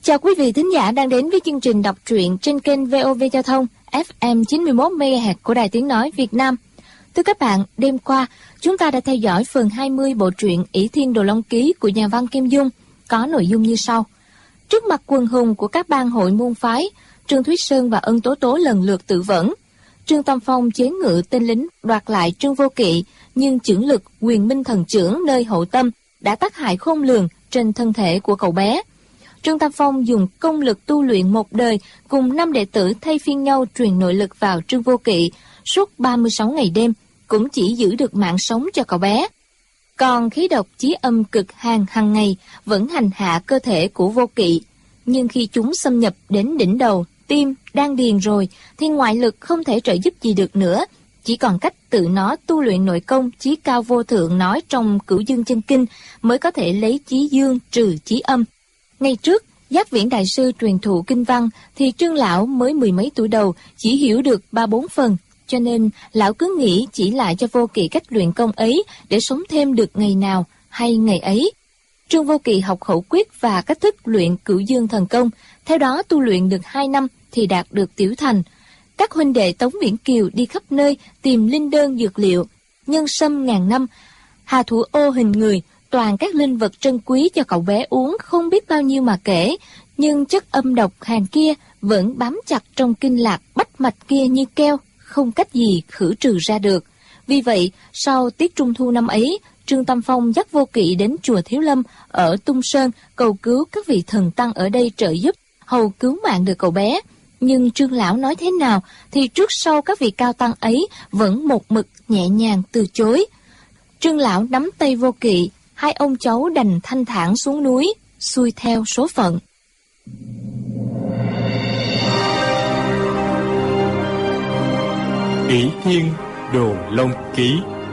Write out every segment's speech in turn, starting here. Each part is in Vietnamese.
Chào quý vị thính giả đang đến với chương trình đọc truyện trên kênh VOV Giao thông FM 91 MHz của Đài Tiếng nói Việt Nam. Thưa các bạn, đêm qua chúng ta đã theo dõi phần 20 bộ truyện Ỷ Thiên Đồ Long Ký của nhà văn Kim Dung, có nội dung như sau. Trước mặt quần hùng của các bang hội môn phái, Trương Thúy Sơn và Ân Tố Tố lần lượt tự vẫn. Trương Tam Phong chế ngự tên lính đoạt lại Trương Vô Kỵ, nhưng chưởng lực Quyền Minh Thần Chưởng nơi hậu tâm đã tác hại khôn lường trên thân thể của cậu bé. Trương Tam Phong dùng công lực tu luyện một đời cùng 5 đệ tử thay phiên nhau truyền nội lực vào Trương Vô Kỵ suốt 36 ngày đêm, cũng chỉ giữ được mạng sống cho cậu bé. Còn khí độc chí âm cực hàn hàng ngày vẫn hành hạ cơ thể của Vô Kỵ, nhưng khi chúng xâm nhập đến đỉnh đầu, tim, đan điền rồi thì ngoại lực không thể trợ giúp gì được nữa, chỉ còn cách tự nó tu luyện nội công chí cao vô thượng nói trong Cửu Dương Chân Kinh mới có thể lấy chí dương trừ chí âm. Ngày trước, Giác Viễn Đại Sư truyền thụ kinh văn thì Trương Lão mới 10 mấy tuổi đầu, chỉ hiểu được 3-4 phần, cho nên Lão cứ nghĩ chỉ lại cho Vô Kỵ cách luyện công ấy để sống thêm được ngày nào hay ngày ấy. Trương Vô Kỵ học khẩu quyết và cách thức luyện Cửu Dương Thần Công, theo đó tu luyện được 2 năm thì đạt được tiểu thành. Các huynh đệ Tống Viễn Kiều đi khắp nơi tìm linh đơn dược liệu, nhân sâm ngàn năm, hà thủ ô hình người, toàn các linh vật trân quý cho cậu bé uống không biết bao nhiêu mà kể, nhưng chất âm độc hàn kia vẫn bám chặt trong kinh lạc bách mạch kia như keo, không cách gì khử trừ ra được. Vì vậy, sau tiết trung thu năm ấy, Trương Tam Phong dắt Vô Kỵ đến chùa Thiếu Lâm ở Tung Sơn cầu cứu các vị thần tăng ở đây trợ giúp, hầu cứu mạng được cậu bé. Nhưng Trương Lão nói thế nào thì trước sau các vị cao tăng ấy vẫn một mực nhẹ nhàng từ chối. Trương Lão nắm tay Vô Kỵ, hai ông cháu đành thanh thản xuống núi, xuôi theo số phận. Ỷ Thiên Đồ Long Ký.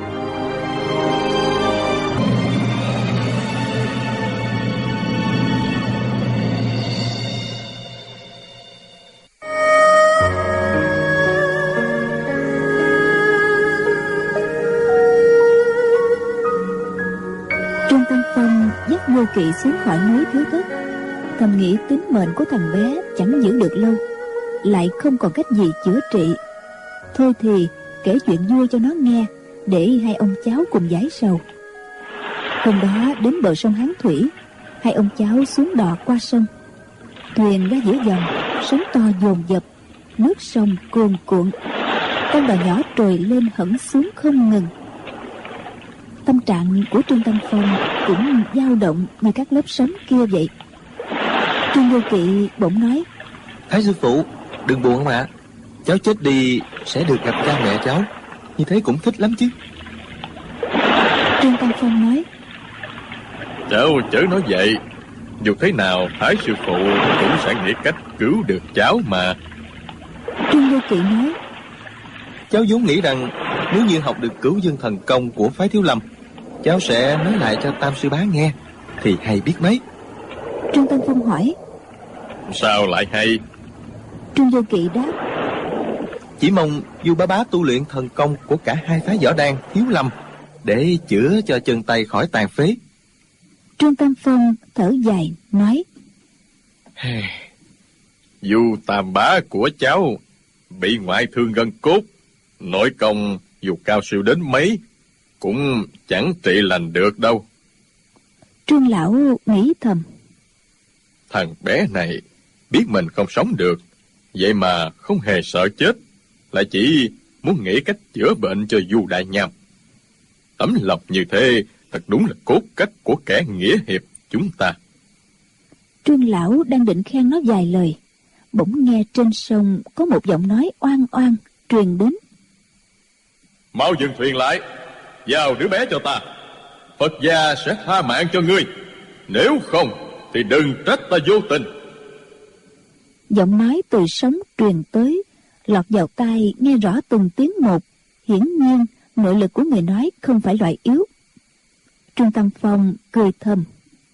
Trương Tam Phong dắt Vô Kỵ xuống khỏi núi Thiếu Thất, thầm nghĩ tính mệnh của thằng bé chẳng giữ được lâu, lại không còn cách gì chữa trị. Thôi thì kể chuyện vui cho nó nghe, để hai ông cháu cùng giải sầu. Hôm đó đến bờ sông Hán Thủy, hai ông cháu xuống đò qua sông. Thuyền ra giữa dòng, sóng to dồn dập, nước sông cuồn cuộn, con đò nhỏ trồi lên hẳn xuống không ngừng. Tâm trạng của Trương Tam Phong cũng dao động như các lớp sóng kia vậy. Trương Vô Kỵ bỗng nói: Thái sư phụ, đừng buồn mà, cháu chết đi sẽ được gặp cha mẹ cháu, như thế cũng thích lắm chứ. Trương Tam Phong nói: Cháu chớ nói vậy, dù thế nào Thái sư phụ cũng sẽ nghĩ cách cứu được cháu mà. Trương Vô Kỵ nói: Cháu vốn nghĩ rằng nếu như học được Cửu Dương Thần Công của phái Thiếu Lâm, cháu sẽ nói lại cho Tam sư bá nghe, thì hay biết mấy. Trương Tam Phong hỏi: Sao lại hay? Trương Vô Kỵ đáp: Chỉ mong Du bá bá tu luyện thần công của cả hai phái võ đan Thiếu Lâm để chữa cho chân tay khỏi tàn phế. Trương Tam Phong thở dài nói: Du Tam bá của cháu bị ngoại thương gân cốt, nội công dù cao siêu đến mấy cũng chẳng trị lành được đâu. Trương Lão nghĩ thầm: Thằng bé này biết mình không sống được, vậy mà không hề sợ chết, lại chỉ muốn nghĩ cách chữa bệnh cho Du đại nham. Tấm lòng như thế thật đúng là cốt cách của kẻ nghĩa hiệp chúng ta. Trương Lão đang định khen nó vài lời, bỗng nghe trên sông có một giọng nói oan oan truyền đến: Mau dừng thuyền lại, giao đứa bé cho ta, Phật gia sẽ tha mạng cho ngươi, nếu không thì đừng trách ta vô tình. Giọng nói từ sóng truyền tới, lọt vào tai nghe rõ từng tiếng một. Hiển nhiên nội lực của người nói không phải loại yếu. Trương Tam Phong cười thầm: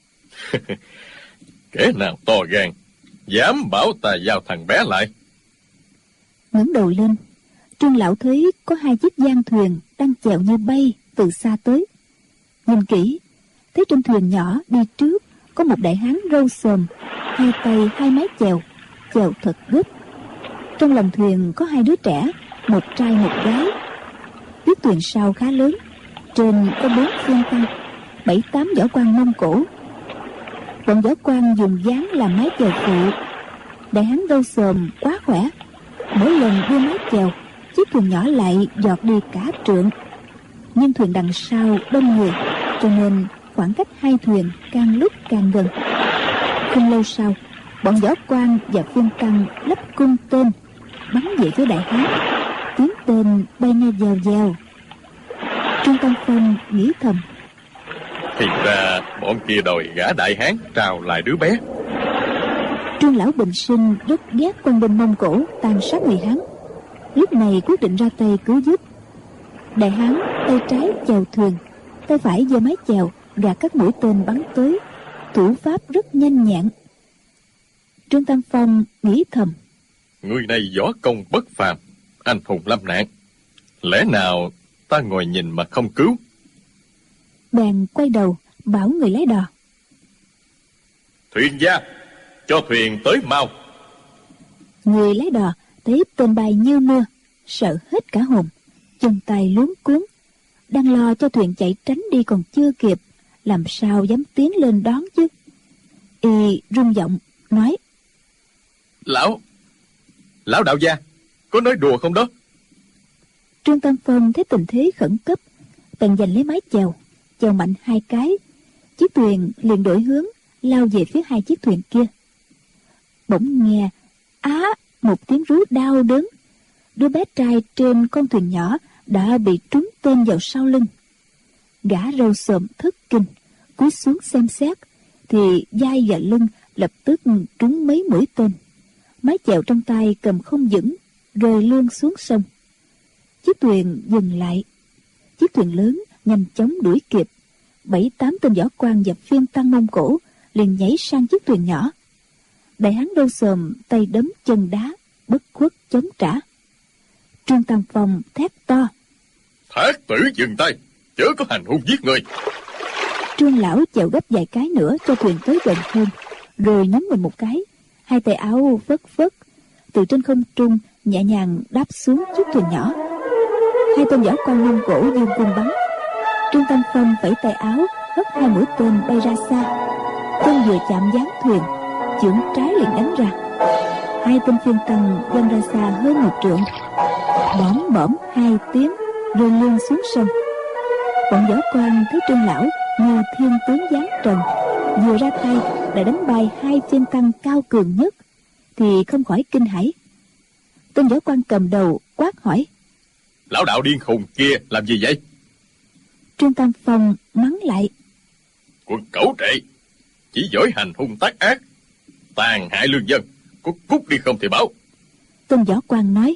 Kẻ nào to gan dám bảo ta giao thằng bé lại. Ngẩng đầu lên, Trương Lão thấy có hai chiếc giang thuyền đang chèo như bay từ xa tới. Nhìn kỹ, thấy trên thuyền nhỏ đi trước có một đại hán râu xồm, hai tay hai mái chèo, chèo thật gấp. Trong lòng thuyền có hai đứa trẻ, một trai một gái. Chiếc thuyền sau khá lớn, trên có 4 phiên tăng, 7-8 võ quan Mông Cổ. Bọn võ quan dùng dáng làm mái chèo phụ. Đại hán râu xồm quá khỏe, mỗi lần đưa mái chèo, chiếc thuyền nhỏ lại giọt đi cả trượng. Nhưng thuyền đằng sau đông người, cho nên khoảng cách hai thuyền càng lúc càng gần. Không lâu sau, bọn võ quan và phiên tăng lắp cung tên bắn về phía đại hán. Tiếng tên bay nghe vèo vèo. Trương Tam Phong nghĩ thầm: thì ra bọn kia đòi gả đại hán trao lại đứa bé. Trương lão bình sinh rất ghét quân binh Mông Cổ tàn sát người Hán, lúc này quyết định ra tay cứu giúp. Đại hán tay trái chèo thuyền, tay phải giơ mái chèo gạt các mũi tên bắn tới, thủ pháp rất nhanh nhẹn. Trương Tam Phong nghĩ thầm: Người này võ công bất phàm, anh hùng lâm nạn, lẽ nào ta ngồi nhìn mà không cứu? Bèn quay đầu bảo người lái đò: Thuyền gia, cho thuyền tới mau. Người lái đò thấy tên bay như mưa, sợ hết cả hồn, chân tay luống cuống, đang lo cho thuyền chạy tránh đi còn chưa kịp, làm sao dám tiến lên đón chứ. Y rung giọng nói: Lão đạo gia, có nói đùa không đó? Trương Tam Phong thấy tình thế khẩn cấp, bèn giành lấy mái chèo, chèo mạnh 2 cái, chiếc thuyền liền đổi hướng lao về phía 2 chiếc thuyền kia. Bỗng nghe một tiếng rú đau đớn. Đứa bé trai trên con thuyền nhỏ đã bị trúng tên vào sau lưng. Gã râu xồm thất kinh, cúi xuống xem xét, thì vai và lưng lập tức trúng mấy mũi tên. Mái chèo trong tay cầm không vững, rơi luôn xuống sông. Chiếc thuyền dừng lại. Chiếc thuyền lớn nhanh chóng đuổi kịp. 7-8 tên võ quan và phiên tăng Mông Cổ liền nhảy sang chiếc thuyền nhỏ. Đại hán râu xồm tay đấm chân đá, bất khuất chống trả. Trương Tam Phong thét to: Thác tử dừng tay, chớ có hành hung giết người. Trương lão chèo gấp vài cái nữa cho thuyền tới gần hơn, rồi nhấn mình một cái, 2 tay áo phất phất, từ trên không trung nhẹ nhàng đáp xuống chiếc thuyền nhỏ. 2 tên võ quan Mông Cổ dương cung bắn. Trương Tam Phong vẫy tay áo, hất 2 mũi tên bay ra xa. Chân vừa chạm dáng thuyền, chưởng trái liền đánh ra. 2 tên phiên tăng văng ra xa hơn 1 trượng, bõm bõm 2 tiếng rơi luôn xuống sông. Bọn võ quan thấy Trương lão như thiên tướng giáng trần, vừa ra tay đã đánh bay 2 phiên tăng cao cường nhất, thì không khỏi kinh hãi. Tên võ quan cầm đầu quát hỏi: Lão đạo điên khùng kia làm gì vậy? Trương Tam Phong mắng lại: Quân cẩu trệ, chỉ giỏi hành hung tác ác, tàn hại lương dân, có cút đi không thì báo. Tên võ quan nói: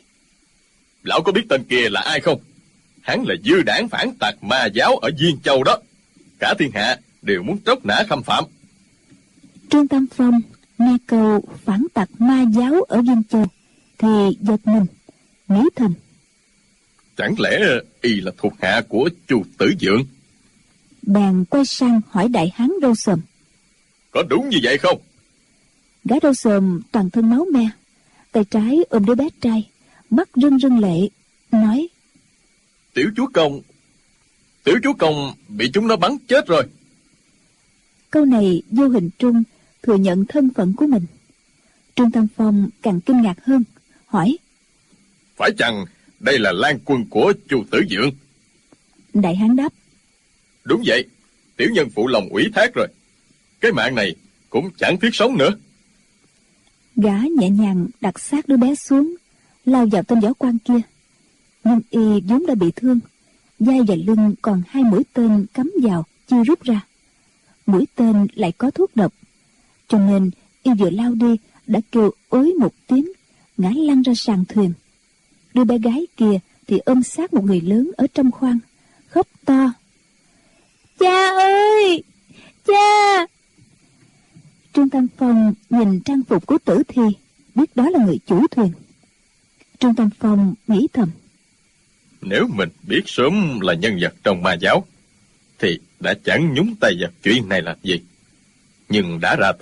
Lão có biết tên kia là ai không? Hắn là dư đảng phản tặc ma giáo ở Diên Châu đó. Cả thiên hạ đều muốn tróc nã khâm phạm. Trương Tam Phong nghe câu phản tặc ma giáo ở Diên Châu thì giật mình, nghĩ thầm: Chẳng lẽ y là thuộc hạ của Chu Tử Dượng? Bèn quay sang hỏi đại hán râu xồm: Có đúng như vậy không? Gã râu xồm toàn thân máu me, tay trái ôm đứa bé trai, mắt rưng rưng lệ, nói: Tiểu chúa công bị chúng nó bắn chết rồi. Câu này vô hình trung thừa nhận thân phận của mình. Trương Tam Phong càng kinh ngạc hơn, hỏi: Phải chăng đây là lang quân của Chu Tử Dượng? Đại hán đáp: Đúng vậy, tiểu nhân phụ lòng ủy thác rồi. Cái mạng này cũng chẳng thiết sống nữa. Gã nhẹ nhàng đặt xác đứa bé xuống, lao vào tên võ quan kia. Nhưng y vốn đã bị thương, vai và lưng còn 2 mũi tên cắm vào chưa rút ra. Mũi tên lại có thuốc độc, cho nên y vừa lao đi đã kêu ối một tiếng, ngã lăn ra sàn thuyền. Đứa bé gái kia thì ôm sát một người lớn ở trong khoang, khóc to: Cha ơi, cha! Trương Tam Phong nhìn trang phục của tử thi, biết đó là người chủ thuyền. Trương Tam Phong nghĩ thầm: Nếu mình biết sớm là nhân vật trong ma giáo, thì đã chẳng nhúng tay vào chuyện này làm gì. Nhưng đã ra tay,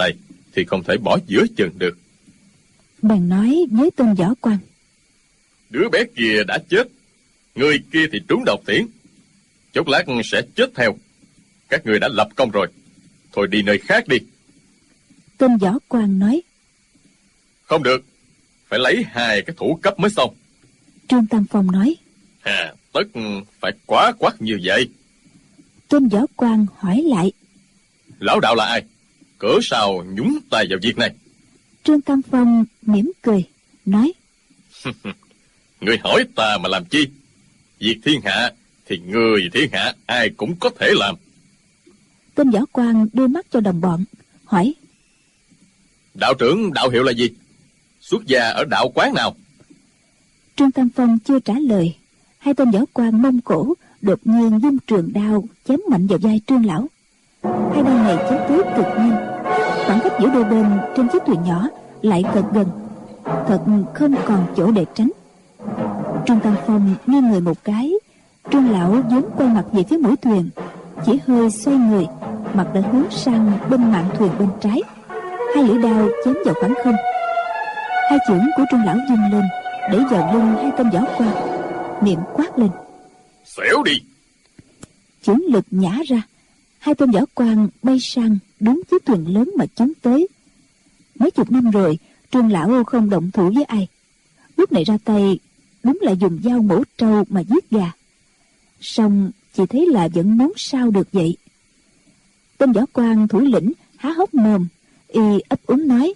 thì không thể bỏ giữa chừng được. Bèn nói với tên võ quan: Đứa bé kia đã chết, người kia thì trúng độc tiễn, chốc lát sẽ chết theo. Các người đã lập công rồi, thôi đi nơi khác đi. Tên võ quan nói: Không được, phải lấy 2 cái thủ cấp mới xong. Trương Tam Phong nói: Tất phải quá quắt như vậy. Tên võ quan hỏi lại: Lão đạo là ai? Cớ sao nhúng tay vào việc này? Trương Tam Phong mỉm cười nói: Người hỏi ta mà làm chi? Việc thiên hạ thì người thiên hạ ai cũng có thể làm. Tên võ quan đưa mắt cho đồng bọn hỏi: Đạo trưởng đạo hiệu là gì? Xuất gia ở đạo quán nào? Trương Tam Phong chưa trả lời, 2 tên võ quan Mông Cổ đột nhiên vung trường đao chém mạnh vào vai Trương lão. 2 đao này chém tới cực nhanh, khoảng cách giữa đôi bên trên chiếc thuyền nhỏ lại thật gần, thật không còn chỗ để tránh. Trương Tam Phong nghiêng người một cái, Trương lão vốn quay mặt về phía mũi thuyền, chỉ hơi xoay người, mặt đã hướng sang bên mạn thuyền bên trái. 2 lưỡi đao chém vào khoảng không. 2 chưởng của Trương lão vung lên để vào lưng 2 tên võ quan, miệng quát lên: Xẻo đi! Chưởng lực nhả ra, 2 tên võ quan bay sang đúng chiếc thuyền lớn mà chống tới. Mấy chục năm rồi, Trương lão không động thủ với ai, lúc này ra tay đúng là dùng dao mổ trâu mà giết gà. Song chỉ thấy là vẫn muốn sao được vậy. Tên võ quan thủ lĩnh há hốc mồm, y ấp úng nói: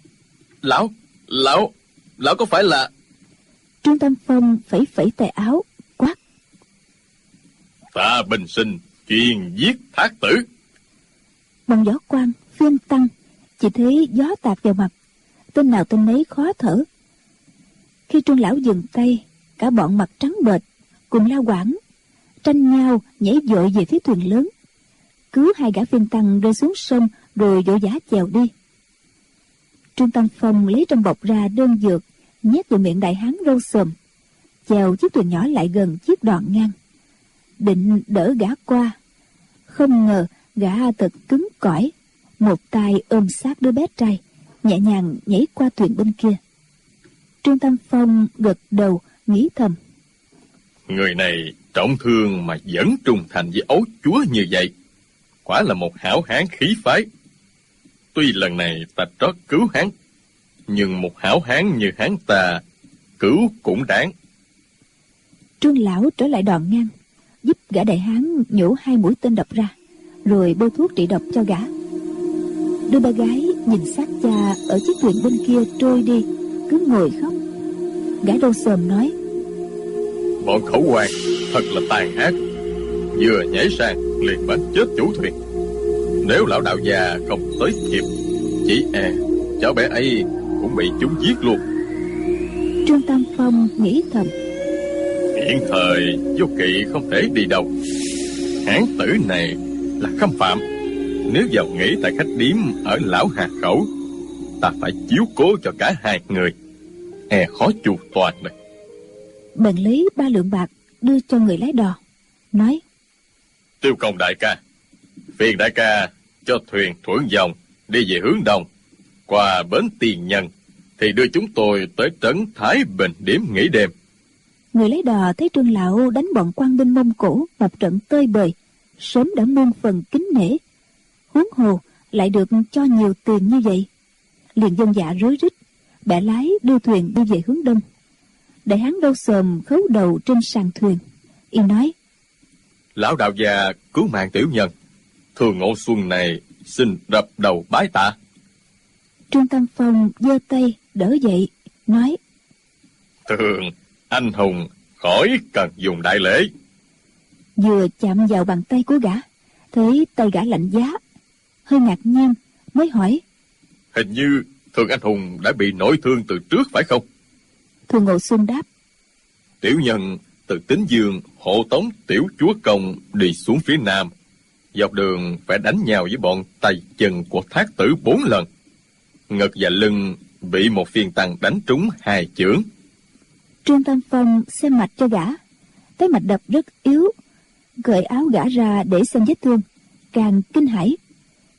Lão có phải là... Trương Tam Phong phẩy phẩy tay áo quát: Ta bình sinh chuyên giết thác tử. Bọn võ quan phiên tăng chỉ thấy gió tạt vào mặt, tên nào tên nấy khó thở. Khi Trương lão dừng tay, cả bọn mặt trắng bệch cùng la quảng tranh nhau nhảy vội về phía thuyền lớn, cứu 2 gã phiên tăng rơi xuống sông rồi vội vã chèo đi. Trương Tam Phong lấy trong bọc ra đơn dược nhét vào miệng đại hán râu xồm, chèo chiếc thuyền nhỏ lại gần chiếc đòn ngang, định đỡ gã qua. Không ngờ gã thật cứng cỏi, một tay ôm sát đứa bé trai, nhẹ nhàng nhảy qua thuyền bên kia. Trương Tam Phong gật đầu nghĩ thầm: Người này trọng thương mà vẫn trung thành với ấu chúa như vậy, quả là một hảo hán khí phái. Tuy lần này ta trót cứu hắn, nhưng một hảo hán như hắn ta cứu cũng đáng. Trương lão trở lại đòn ngang, giúp gã đại hán nhổ 2 mũi tên độc ra, rồi bôi thuốc trị độc cho gã. Đứa bé gái nhìn xác cha ở chiếc thuyền bên kia trôi đi, cứ ngồi khóc. Gã râu xồm nói: Bọn khẩu quan thật là tàn ác, vừa nhảy sang liền bắn chết chủ thuyền. Nếu lão đạo già không tới kịp, chỉ e cháu bé ấy cũng bị chúng giết luôn. Trương Tam Phong nghĩ thầm: Hiện thời vô kỵ không thể đi đâu, hán tử này là khâm phạm. Nếu vào nghỉ tại khách điếm ở Lão Hà Khẩu, ta phải chiếu cố cho cả 2 người, e khó chu toàn đây. Bèn lấy 3 lượng bạc đưa cho người lái đò, nói: Tiêu Công đại ca, phiền đại ca cho thuyền thuận dòng đi về hướng đông, qua bến Tiền Nhân thì đưa chúng tôi tới trấn Thái Bình Điếm nghỉ đêm. Người lấy đò thấy Trương lão đánh bọn quan binh Mông Cổ một trận tơi bời, sớm đã muôn phần kính nể, huống hồ lại được cho nhiều tiền như vậy, liền vâng dạ rối rít, bẻ lái đưa thuyền đi về hướng đông. Đại hán râu xồm khấu đầu trên sàn thuyền, y nói: Lão đạo già cứu mạng tiểu nhân, Thường Ngộ Xuân này xin đập đầu bái tạ. Trương Tam Phong giơ tay đỡ dậy, nói: Thường anh hùng khỏi cần dùng đại lễ. Vừa chạm vào bàn tay của gã, thấy tay gã lạnh giá, hơi ngạc nhiên mới hỏi: Hình như Thường anh hùng đã bị nội thương từ trước phải không? Thường Ngộ Xuân đáp: Tiểu nhân từ Tín Dương hộ tống tiểu chúa công đi xuống phía nam, dọc đường phải đánh nhau với bọn tay chân của Thác Tử 4 lần. Ngực và lưng bị một phiên tăng đánh trúng 2 chưởng. Trương Tam Phong xem mạch cho gã, thấy mạch đập rất yếu, cởi áo gã ra để xem vết thương, càng kinh hãi.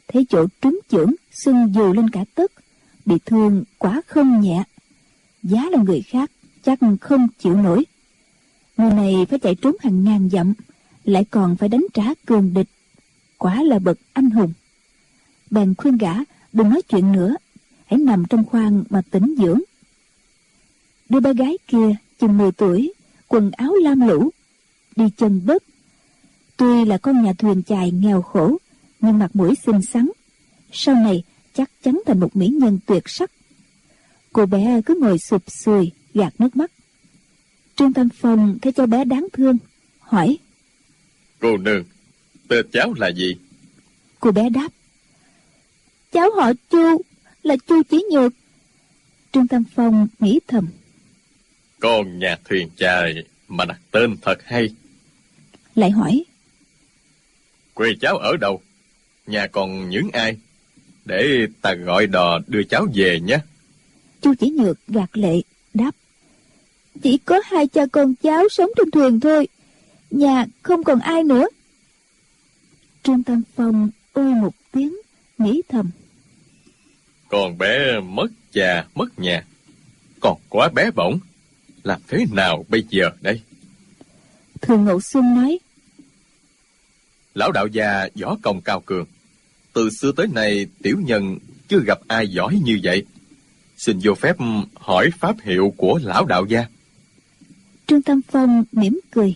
thấy chỗ trúng chưởng sưng dù lên cả tấc, bị thương quả không nhẹ. Giá là người khác chắc không chịu nổi. Người này phải chạy trốn hàng ngàn dặm, lại còn phải đánh trả cường địch, quả là bậc anh hùng. Bèn khuyên gã đừng nói chuyện nữa, hãy nằm trong khoang mà tĩnh dưỡng. Đứa bé gái kia chừng 10 tuổi, quần áo lam lũ, đi chân đất. Tuy là con nhà thuyền chài nghèo khổ, nhưng mặt mũi xinh xắn, sau này chắc chắn thành một mỹ nhân tuyệt sắc. Cô bé cứ ngồi sụp sùi gạt nước mắt. Trương Tam Phong thấy cho bé đáng thương, hỏi: Cô nương, tên cháu là gì? Cô bé đáp: Cháu họ Chu, là Chu Chỉ Nhược. Trương Tam Phong nghĩ thầm: Con nhà thuyền chài mà đặt tên thật hay. Lại hỏi: Quê cháu ở đâu? Nhà còn những ai? Để ta gọi đò đưa cháu về nhé. Chu Chỉ Nhược gạt lệ đáp: Chỉ có 2 cha con cháu sống trên thuyền thôi, nhà không còn ai nữa. Trương Tam Phong ôi một tiếng, nghĩ thầm: Con bé mất cha mất nhà, còn quá bé bỏng, làm thế nào bây giờ đây? Thường Ngộ Xuân nói: Lão đạo già võ công cao cường, từ xưa tới nay tiểu nhân chưa gặp ai giỏi như vậy. Xin vô phép hỏi pháp hiệu của lão đạo gia. Trương Tam Phong mỉm cười: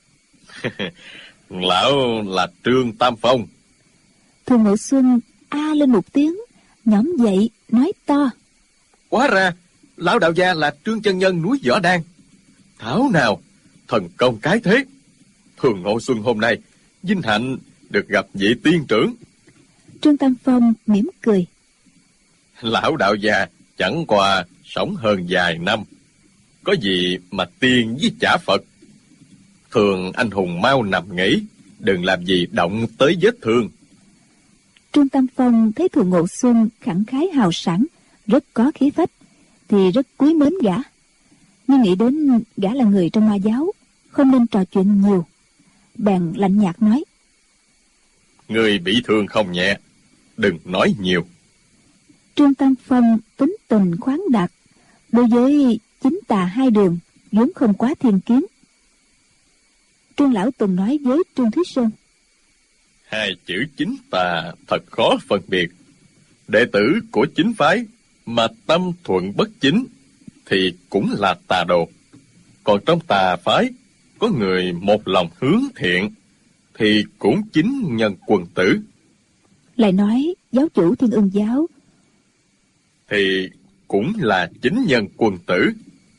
Lão là Trương Tam Phong. Thường Ngộ Xuân a lên một tiếng, nhõm dậy nói to: Hóa ra lão đạo gia là Trương chân nhân núi Võ Đan. Thảo nào thần công cái thế. Thường Ngộ Xuân hôm nay vinh hạnh được gặp vị tiên trưởng. Trương Tam Phong mỉm cười: Lão đạo già chẳng qua sống hơn vài năm, có gì mà tiên với chả Phật. Thường anh hùng mau nằm nghỉ, đừng làm gì động tới vết thương. Trương Tam Phong thấy Thường Ngộ Xuân khẳng khái hào sảng, rất có khí phách, thì rất quý mến gã. Nhưng nghĩ đến gã là người trong ma giáo, không nên trò chuyện nhiều, bèn lạnh nhạt nói: Người bị thương không nhẹ, đừng nói nhiều. Trương Tam Phong tính tình khoáng đạt, đối với chính tà 2 đường vốn không quá thiên kiến. Trương Lão Tùng nói với Trương Thúy Sơn: 2 chữ chính tà thật khó phân biệt. Đệ tử của chính phái mà tâm thuận bất chính thì cũng là tà đồ. Còn trong tà phái có người một lòng hướng thiện thì cũng chính nhân quân tử. Lại nói giáo chủ Thiên Ưng giáo Thì cũng là chính nhân quân tử.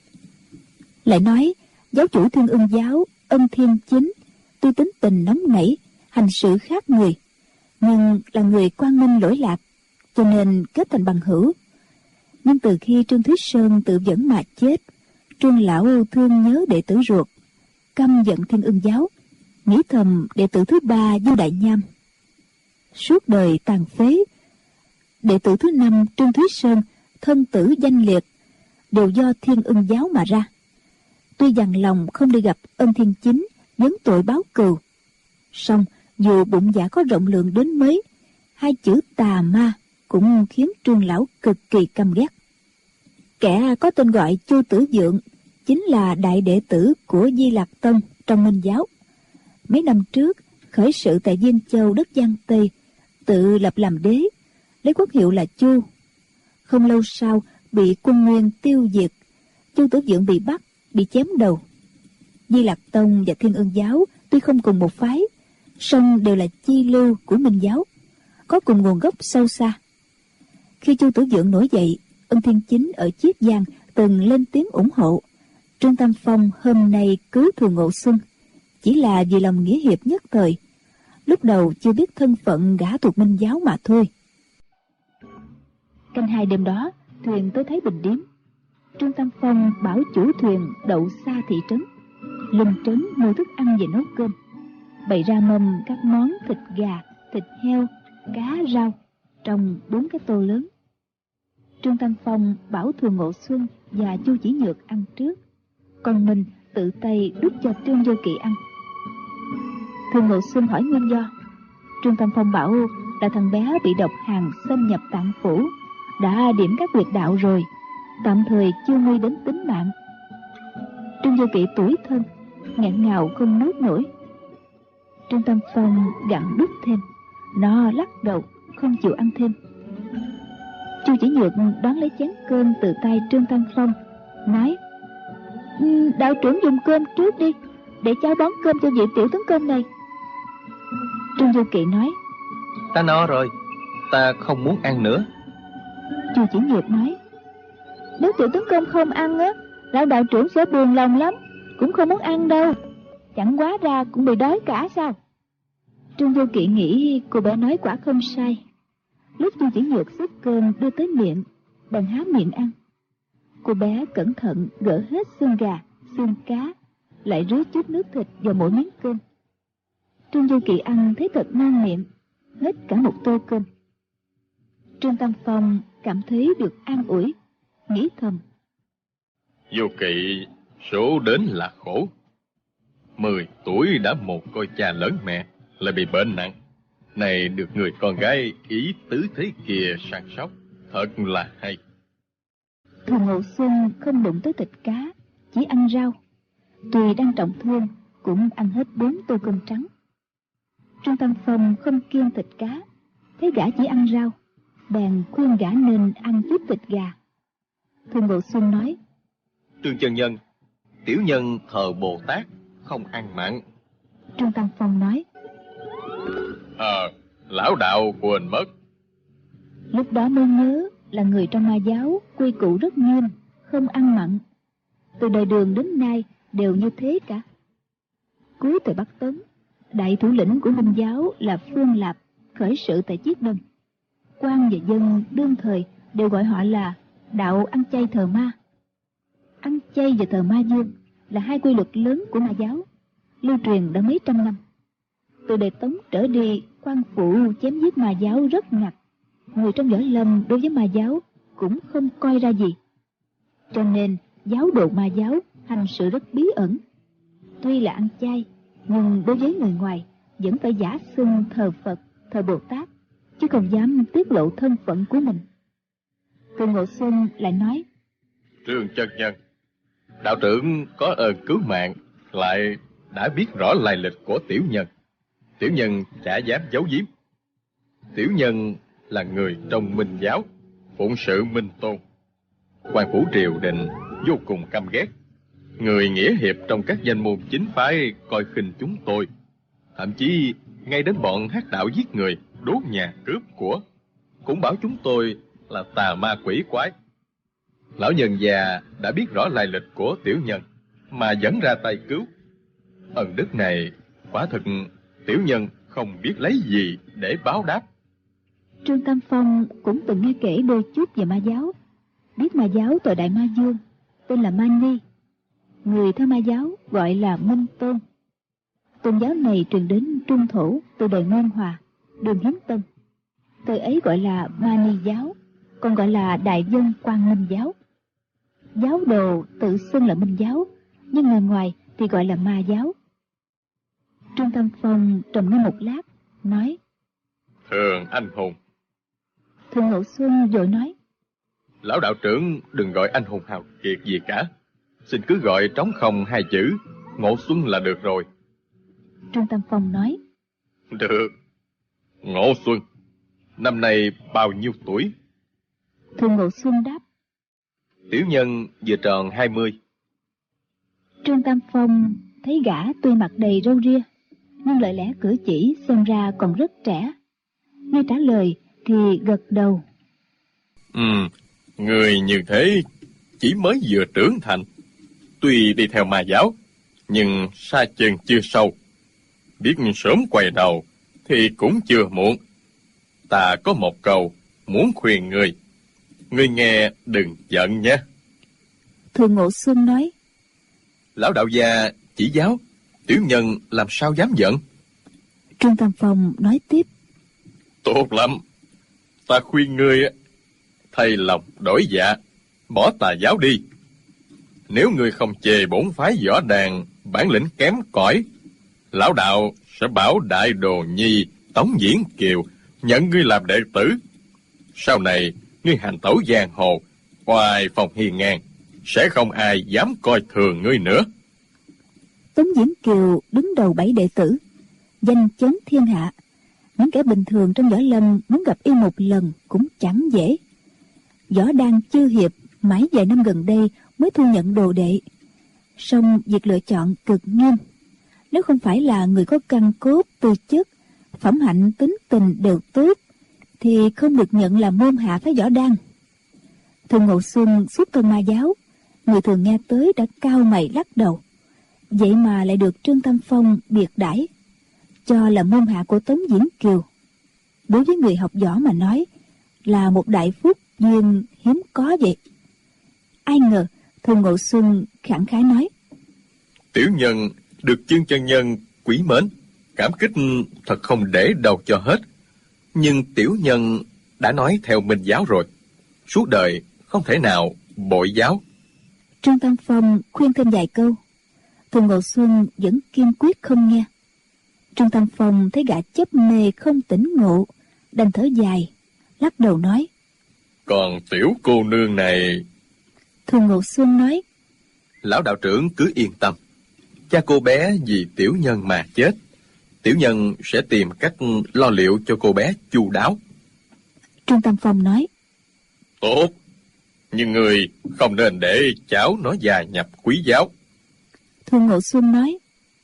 Lại nói giáo chủ Thiên Ưng giáo Ân Thiên Chính tuy tính tình nóng nảy, hành sự khác người, nhưng là người quang minh lỗi lạc, cho nên kết thành bằng hữu. Nhưng từ khi Trương Thúy Sơn tự vẫn mà chết, Trương Lão thương nhớ đệ tử ruột, căm giận Thiên Ưng giáo, nghĩ thầm đệ tử thứ 3 Vưu Đại Nham suốt đời tàn phế. Đệ tử thứ 5 Trương Thúy Sơn thân tử danh liệt, đều do Thiên Ưng giáo mà ra. Tuy dằn lòng không đi gặp Ân Thiên Chính vấn tội báo cừu, song dù bụng dạ có rộng lượng đến mấy, 2 chữ tà ma cũng khiến Trương Lão cực kỳ căm ghét. Kẻ có tên gọi Chu Tử Dượng chính là đại đệ tử của Di Lạc Tông trong Minh giáo. Mấy năm trước khởi sự tại Diên Châu đất Giang Tây, tự lập làm đế, lấy quốc hiệu là Chu. Không lâu sau bị quân Nguyên tiêu diệt, Chu Tử Dượng bị bắt, bị chém đầu. Di Lạc Tông và Thiên Ưng giáo tuy không cùng một phái, song đều là chi lưu của Minh giáo, có cùng nguồn gốc sâu xa. Khi Chu Tử Dượng nổi dậy, Ân Thiên Chính ở Chiết Giang từng lên tiếng ủng hộ. Trương Tam Phong hôm nay cứu Thường Ngộ Xuân chỉ là vì lòng nghĩa hiệp nhất thời, lúc đầu chưa biết thân phận gã thuộc Minh giáo mà thôi. Canh 2 đêm đó, thuyền tới Thái Bình Điếm. Trương Tam Phong bảo chủ thuyền đậu xa thị trấn, lùng trấn mua thức ăn về nấu cơm, bày ra mâm các món thịt gà, thịt heo, cá, rau trong 4 cái tô lớn. Trương Tam Phong bảo Thường Ngộ Xuân và Chu Chỉ Nhược ăn trước, còn mình tự tay đút cho Trương Vô Kỵ ăn. Thường Ngộ Xuân hỏi nguyên do. Trương Tam Phong bảo là thằng bé bị độc hàn xâm nhập tạng phủ, đã điểm các huyệt đạo rồi, tạm thời chưa nguy đến tính mạng. Trương Vô Kỵ tủi thân, nghẹn ngào không nuốt nổi. Trương Tam Phong gặn đút thêm, nó lắc đầu không chịu ăn thêm. Chu Chỉ Nhược đón lấy chén cơm từ tay Trương Tam Phong, nói: đạo trưởng dùng cơm trước đi, để cháu bón cơm cho vị tiểu tướng công này. Trương Vô Kỵ nói: Ta no rồi, ta không muốn ăn nữa. Chu Chỉ Nhược nói: nếu tiểu tướng công không ăn á, lão đạo trưởng sẽ buồn lòng lắm, cũng không muốn ăn đâu. Chẳng quá ra cũng bị đói cả sao? Trương Vô Kỵ nghĩ cô bé nói quả không sai. Lúc Chu Chỉ Nhược xúc cơm đưa tới miệng, bèn há miệng ăn. Cô bé cẩn thận gỡ hết xương gà, xương cá, lại rưới chút nước thịt vào mỗi miếng cơm. Trương Vô Kỵ ăn thấy thật ngon miệng, hết cả một tô cơm. Trương Tam Phong cảm thấy được an ủi, nghĩ thầm: Vô Kỵ số đến là khổ. 10 tuổi đã mồ côi cha lớn mẹ, lại bị bệnh nặng. Này được người con gái ý tứ thế kia săn sóc, thật là hay. Thường Ngộ Xuân không đụng tới thịt cá, chỉ ăn rau. Tuy đang trọng thương, cũng ăn hết 4 tô cơm trắng. Trương Tam Phong không kiêng thịt cá, thấy gã chỉ ăn rau, bèn khuyên gã nên ăn chút thịt gà. Thường Ngộ Xuân nói: Trương chân nhân, tiểu nhân thờ Bồ Tát, không ăn mặn. Trương Tam Phong nói: lão đạo quên mất. Lúc đó mới nhớ là người trong ma giáo quy củ rất nghiêm, không ăn mặn. Từ đời Đường đến nay đều như thế cả. Cuối thời Bắc Tấn, đại thủ lĩnh của Minh giáo là Phương Lạp khởi sự tại Chiết Đông. Quan và dân đương thời đều gọi họ là đạo ăn chay thờ ma. Ăn chay và thờ ma dương là hai quy luật lớn của ma giáo, lưu truyền đã mấy trăm năm. Từ đời Tống trở đi, quan phủ chém giết ma giáo rất ngặt. Người trong võ lâm đối với ma giáo cũng không coi ra gì. Cho nên giáo đồ ma giáo hành sự rất bí ẩn. Tuy là ăn chay, nhưng đối với người ngoài vẫn phải giả xưng thờ Phật, thờ Bồ Tát, chứ không dám tiết lộ thân phận của mình. Thường Ngộ Xuân lại nói: Trương chân nhân, đạo trưởng có ơn cứu mạng, lại đã biết rõ lai lịch của tiểu nhân. Tiểu nhân chả dám giấu giếm. Tiểu nhân là người trong Minh giáo, phụng sự Minh Tôn. Quan phủ triều đình vô cùng căm ghét. Người nghĩa hiệp trong các danh môn chính phái coi khinh chúng tôi. Thậm chí ngay đến bọn hắc đạo giết người, đốt nhà cướp của, cũng bảo chúng tôi là tà ma quỷ quái. Lão nhân già đã biết rõ lai lịch của tiểu nhân mà vẫn ra tay cứu. Ân đức này quả thực tiểu nhân không biết lấy gì để báo đáp. Trương Tam Phong cũng từng nghe kể đôi chút về ma giáo, biết ma giáo thời đại Ma Dương tên là Ma Ni, người theo ma giáo gọi là Minh Tôn. Tôn giáo này truyền đến Trung Thổ từ đời Nguyên Hòa, Đường Hiến Tân. Thời ấy gọi là Ma Ni giáo, còn gọi là Đại Dân Quang Minh giáo. Giáo đồ tự xưng là Minh giáo, nhưng người ngoài thì gọi là Ma giáo. Trương Tam Phong trầm ngâm một lát, nói: Thường anh hùng. Thường Ngộ Xuân vội nói: Lão đạo trưởng đừng gọi anh hùng hào kiệt gì cả, xin cứ gọi trống không 2 chữ Ngộ Xuân là được rồi. Trương Tam Phong nói: Được. Ngộ Xuân, năm nay bao nhiêu tuổi? Thường Ngộ Xuân đáp: Tiểu nhân vừa tròn 20. Trương Tam Phong thấy gã tuy mặt đầy râu ria, nhưng lời lẽ cử chỉ xem ra còn rất trẻ. Nghe trả lời thì gật đầu. Người như thế chỉ mới vừa trưởng thành, tuy đi theo ma giáo, nhưng sa chân chưa sâu. Biết sớm quay đầu thì cũng chưa muộn. Ta có một câu muốn khuyên người nghe đừng giận nhé. Thường Ngộ Xuân nói: Lão đạo gia chỉ giáo, tiểu nhân làm sao dám giận. Trương Tam Phong nói tiếp: Tốt lắm, ta khuyên ngươi thay lòng đổi dạ, bỏ tà giáo đi. Nếu ngươi không chê bổn phái võ đàn bản lĩnh kém cỏi, lão đạo sẽ bảo Đại Đồ Nhi, Tống Diễn Kiều nhận ngươi làm đệ tử. Sau này, ngươi hành tẩu giang hồ, oai phong hiên ngang, sẽ không ai dám coi thường ngươi nữa. Tống Diễn Kiều đứng đầu 7 đệ tử, danh chấn thiên hạ. Những kẻ bình thường trong võ lâm muốn gặp y một lần cũng chẳng dễ. Võ Đăng chư hiệp mãi vài năm gần đây mới thu nhận đồ đệ. Song việc lựa chọn cực nghiêm. Nếu không phải là người có căn cốt, tư chất, phẩm hạnh, tính tình đều tốt, thì không được nhận làm môn hạ phái Võ Đăng. Thường Ngộ Xuân xuất thân ma giáo, người thường nghe tới đã cau mày lắc đầu. Vậy mà lại được Trương Tam Phong biệt đãi, cho là môn hạ của Tống Diễn Kiều. Đối với người học võ mà nói, là một đại phúc duyên hiếm có vậy. Ai ngờ Thường Ngộ Xuân khẳng khái nói: Tiểu nhân được Chương chân nhân quý mến, cảm kích thật không để đâu cho hết. Nhưng tiểu nhân đã nói theo Minh giáo rồi, suốt đời không thể nào bội giáo. Trương Tam Phong khuyên thêm vài câu, Thường Ngộ Xuân vẫn kiên quyết không nghe. Trương Tam Phong thấy gã chấp mê không tỉnh ngộ, đành thở dài, lắc đầu nói: Còn tiểu cô nương này... Thường Ngộ Xuân nói: Lão đạo trưởng cứ yên tâm, cha cô bé vì tiểu nhân mà chết, tiểu nhân sẽ tìm cách lo liệu cho cô bé chu đáo. Trương Tam Phong nói: Tốt, nhưng người không nên để cháu nó gia nhập quý giáo. Thường Ngộ Xuân nói: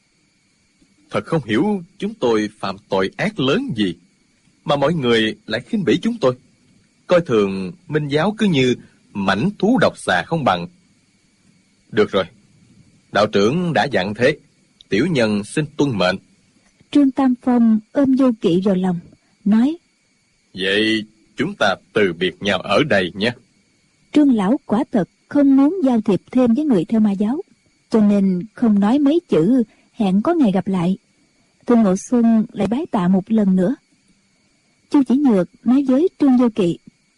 Thật không hiểu chúng tôi phạm tội ác lớn gì mà mọi người lại khinh bỉ chúng tôi, coi thường Minh giáo cứ như mảnh thú độc xà không bằng. Được rồi, đạo trưởng đã dặn thế, tiểu nhân xin tuân mệnh. Trương Tam Phong ôm Vô Kỵ vào lòng, nói: Vậy chúng ta từ biệt nhau ở đây nhé. Trương lão quả thật không muốn giao thiệp thêm với người theo ma giáo, cho nên không nói mấy chữ hẹn có ngày gặp lại. Thường Ngộ Xuân lại bái tạ một lần nữa. Chu Chỉ Nhược nói với Trương Vô Kỵ: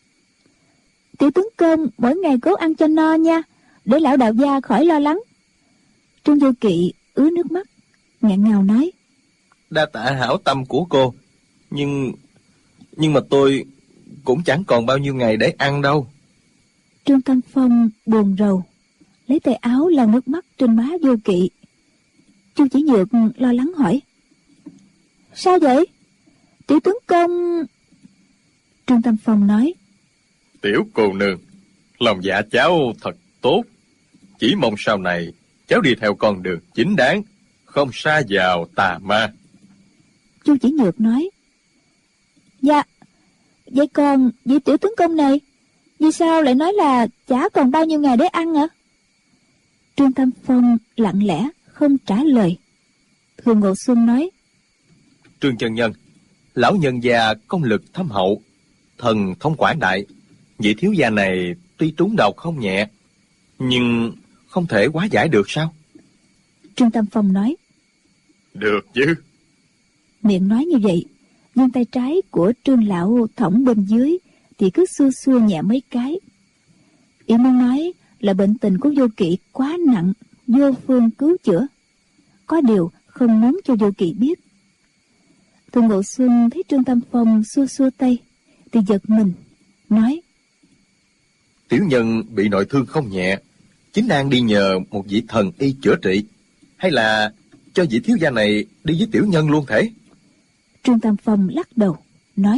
Tiểu tướng công mỗi ngày cố ăn cho no nha, để lão đạo gia khỏi lo lắng. Trương Vô Kỵ ứa nước mắt, nghẹn ngào nói: Đa tạ hảo tâm của cô, nhưng mà tôi cũng chẳng còn bao nhiêu ngày để ăn đâu. Trương Tam Phong buồn rầu, lấy tay áo lau nước mắt trên má Vô Kỵ. Chu Chỉ Nhược lo lắng hỏi: Sao vậy? Tiểu tướng công... Trương Tam Phong nói: Tiểu cô nương, lòng dạ cháu thật tốt, chỉ mong sau này cháu đi theo con đường chính đáng, không sa vào tà ma. Chu Chỉ Nhược nói: Dạ, vậy còn vị tiểu tướng công này, vì sao lại nói là chả còn bao nhiêu ngày để ăn ạ? Trương Tam Phong lặng lẽ không trả lời. Thường Ngộ Xuân nói: Trương chân nhân, lão nhân gia công lực thâm hậu, thần thông quảng đại, vị thiếu gia này tuy trúng độc không nhẹ, nhưng không thể hóa giải được sao? Trương Tam Phong nói: Được chứ. Miệng nói như vậy, nhưng tay trái của Trương lão thõng bên dưới thì cứ xua xua nhẹ mấy cái. Ý muốn nói là bệnh tình của Vô Kỵ quá nặng, vô phương cứu chữa. Có điều không muốn cho Vô Kỵ biết. Thường Ngộ Xuân thấy Trương Tam Phong xua xua tay thì giật mình, nói: Tiểu nhân bị nội thương không nhẹ, chính đang đi nhờ một vị thần y chữa trị, hay là cho vị thiếu gia này đi với tiểu nhân luôn thể? Trương Tam Phong lắc đầu, nói: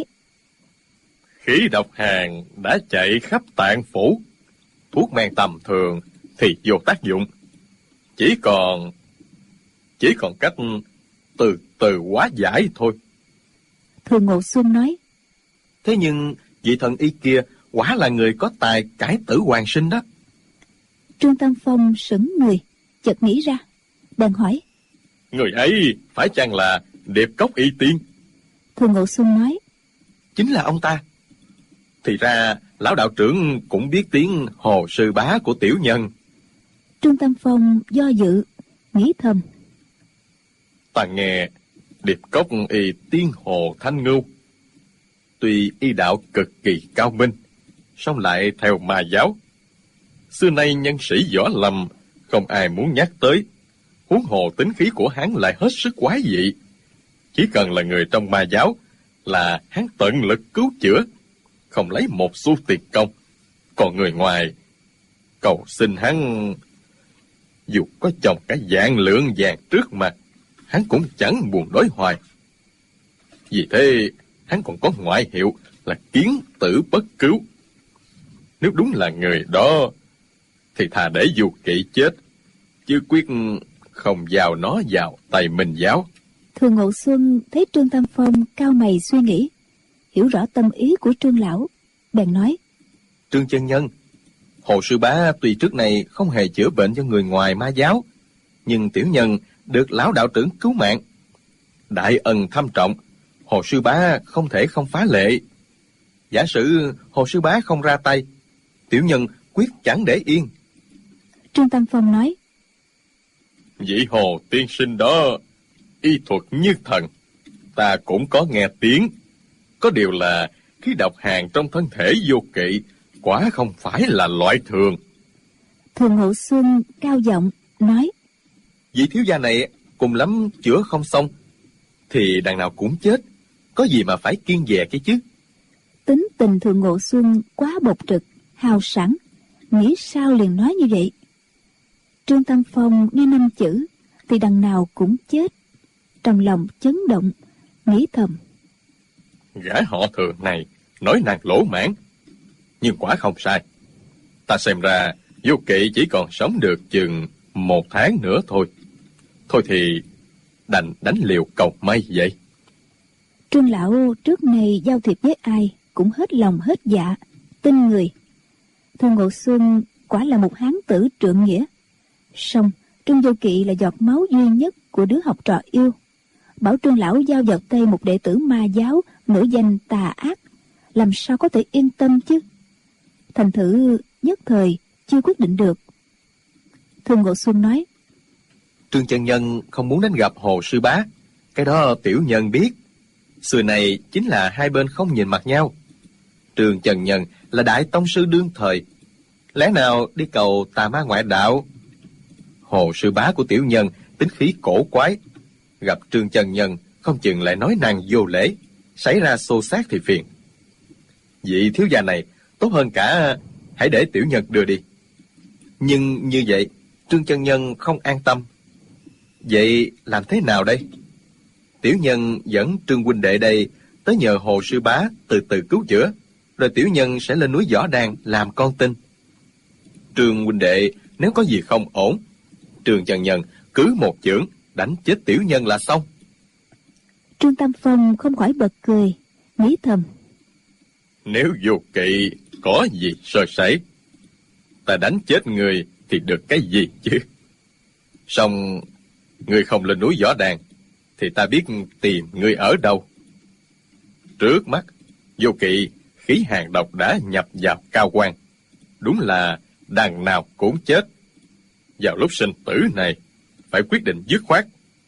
Khí độc hàn đã chạy khắp tạng phủ, thuốc men tầm thường thì vô tác dụng, chỉ còn cách từ từ hóa giải thôi. Thường Ngộ Xuân nói: Thế nhưng vị thần y kia quả là người có tài cải tử hoàn sinh đó. Trương Tam Phong sững người, chợt nghĩ ra, bèn hỏi: Người ấy phải chăng là Điệp Cốc Y Tiên? Thường Ngộ Xuân nói: Chính là ông ta. Thì ra lão đạo trưởng cũng biết tiếng hồ sư bá của tiểu nhân. Trương Tam Phong do dự, nghĩ thầm: Ta nghe Điệp Cốc Y Tiên Hồ Thanh Ngưu, tuy y đạo cực kỳ cao minh, song lại theo ma giáo. Xưa nay nhân sĩ võ lâm không ai muốn nhắc tới, huống hồ tính khí của hắn lại hết sức quái dị. Chỉ cần là người trong ma giáo là hắn tận lực cứu chữa, không lấy một xu tiền công. Còn người ngoài cầu xin hắn, dù có chồng cả vạn lượng vàng trước mặt, hắn cũng chẳng buồn đối hoài. Vì thế hắn còn có ngoại hiệu là kiến tử bất cứu. Nếu đúng là người đó thì thà để Du Kỵ chết, chứ quyết không giao nó vào tay Minh giáo. Thường Ngộ Xuân thấy Trương Tam Phong cau mày suy nghĩ, hiểu rõ tâm ý của Trương lão, bèn nói: Trương chân nhân, Hồ sư bá tuy trước này không hề chữa bệnh cho người ngoài ma giáo, nhưng tiểu nhân được lão đạo trưởng cứu mạng. Đại ân thâm trọng, Hồ sư bá không thể không phá lệ. Giả sử Hồ sư bá không ra tay, tiểu nhân quyết chẳng để yên. Trương Tam Phong nói: Vị Hồ tiên sinh đó y thuật như thần, ta cũng có nghe tiếng. Có điều là khí độc hàn trong thân thể Vô Kỵ quả không phải là loại thường. Thường Ngộ Xuân cao giọng nói: Vị thiếu gia này cùng lắm chữa không xong thì đằng nào cũng chết, có gì mà phải kiêng dè cái chứ. Tính tình Thường Ngộ Xuân quá bộc trực, hào sảng, nghĩ sao liền nói như vậy. Trương Tam Phong nghe 5 chữ thì đằng nào cũng chết, trong lòng chấn động, nghĩ thầm: Gã họ Thường này nói năng lỗ mãn, nhưng quả không sai. Ta xem ra Vô Kỵ chỉ còn sống được chừng 1 tháng nữa thôi. Thôi thì đành đánh liều cầu may vậy. Trương lão trước này giao thiệp với ai cũng hết lòng hết dạ, tin người. Thường Ngộ Xuân quả là một hán tử trượng nghĩa. Song Trương Vô Kỵ là giọt máu duy nhất của đứa học trò yêu. Bảo Trương lão giao vào tay một đệ tử ma giáo nổi danh tà ác, làm sao có thể yên tâm chứ? Thành thử nhất thời chưa quyết định được. Thường Ngộ Xuân nói: Trương chân nhân không muốn đến gặp Hồ sư bá, cái đó tiểu nhân biết. Xưa này chính là hai bên không nhìn mặt nhau. Trương chân nhân là đại tông sư đương thời, lẽ nào đi cầu tà ma ngoại đạo? Hồ sư bá của tiểu nhân tính khí cổ quái, gặp Trương chân nhân không chừng lại nói năng vô lễ, xảy ra xô xát thì phiền. Vị thiếu gia này tốt hơn cả hãy để tiểu nhân đưa đi. Nhưng như vậy Trương chân nhân không an tâm. Vậy làm thế nào đây? Tiểu nhân dẫn Trương huynh đệ đây tới nhờ Hồ sư bá từ từ cứu chữa, rồi tiểu nhân sẽ lên núi Võ Đàn làm con tin. Trương huynh đệ nếu có gì không ổn, Trương chân nhân cứ một chưởng đánh chết tiểu nhân là xong. Trương Tam Phong không khỏi bật cười, nghĩ thầm: Nếu Vô Kỵ có gì sơ sẩy, ta đánh chết người thì được cái gì chứ? Song người không lên núi Võ Đàn thì ta biết tìm người ở đâu. Trước mắt Vô Kỵ khí hàn độc đã nhập vào cao quan, đúng là đằng nào cũng chết. Vào lúc sinh tử này phải quyết định dứt khoát.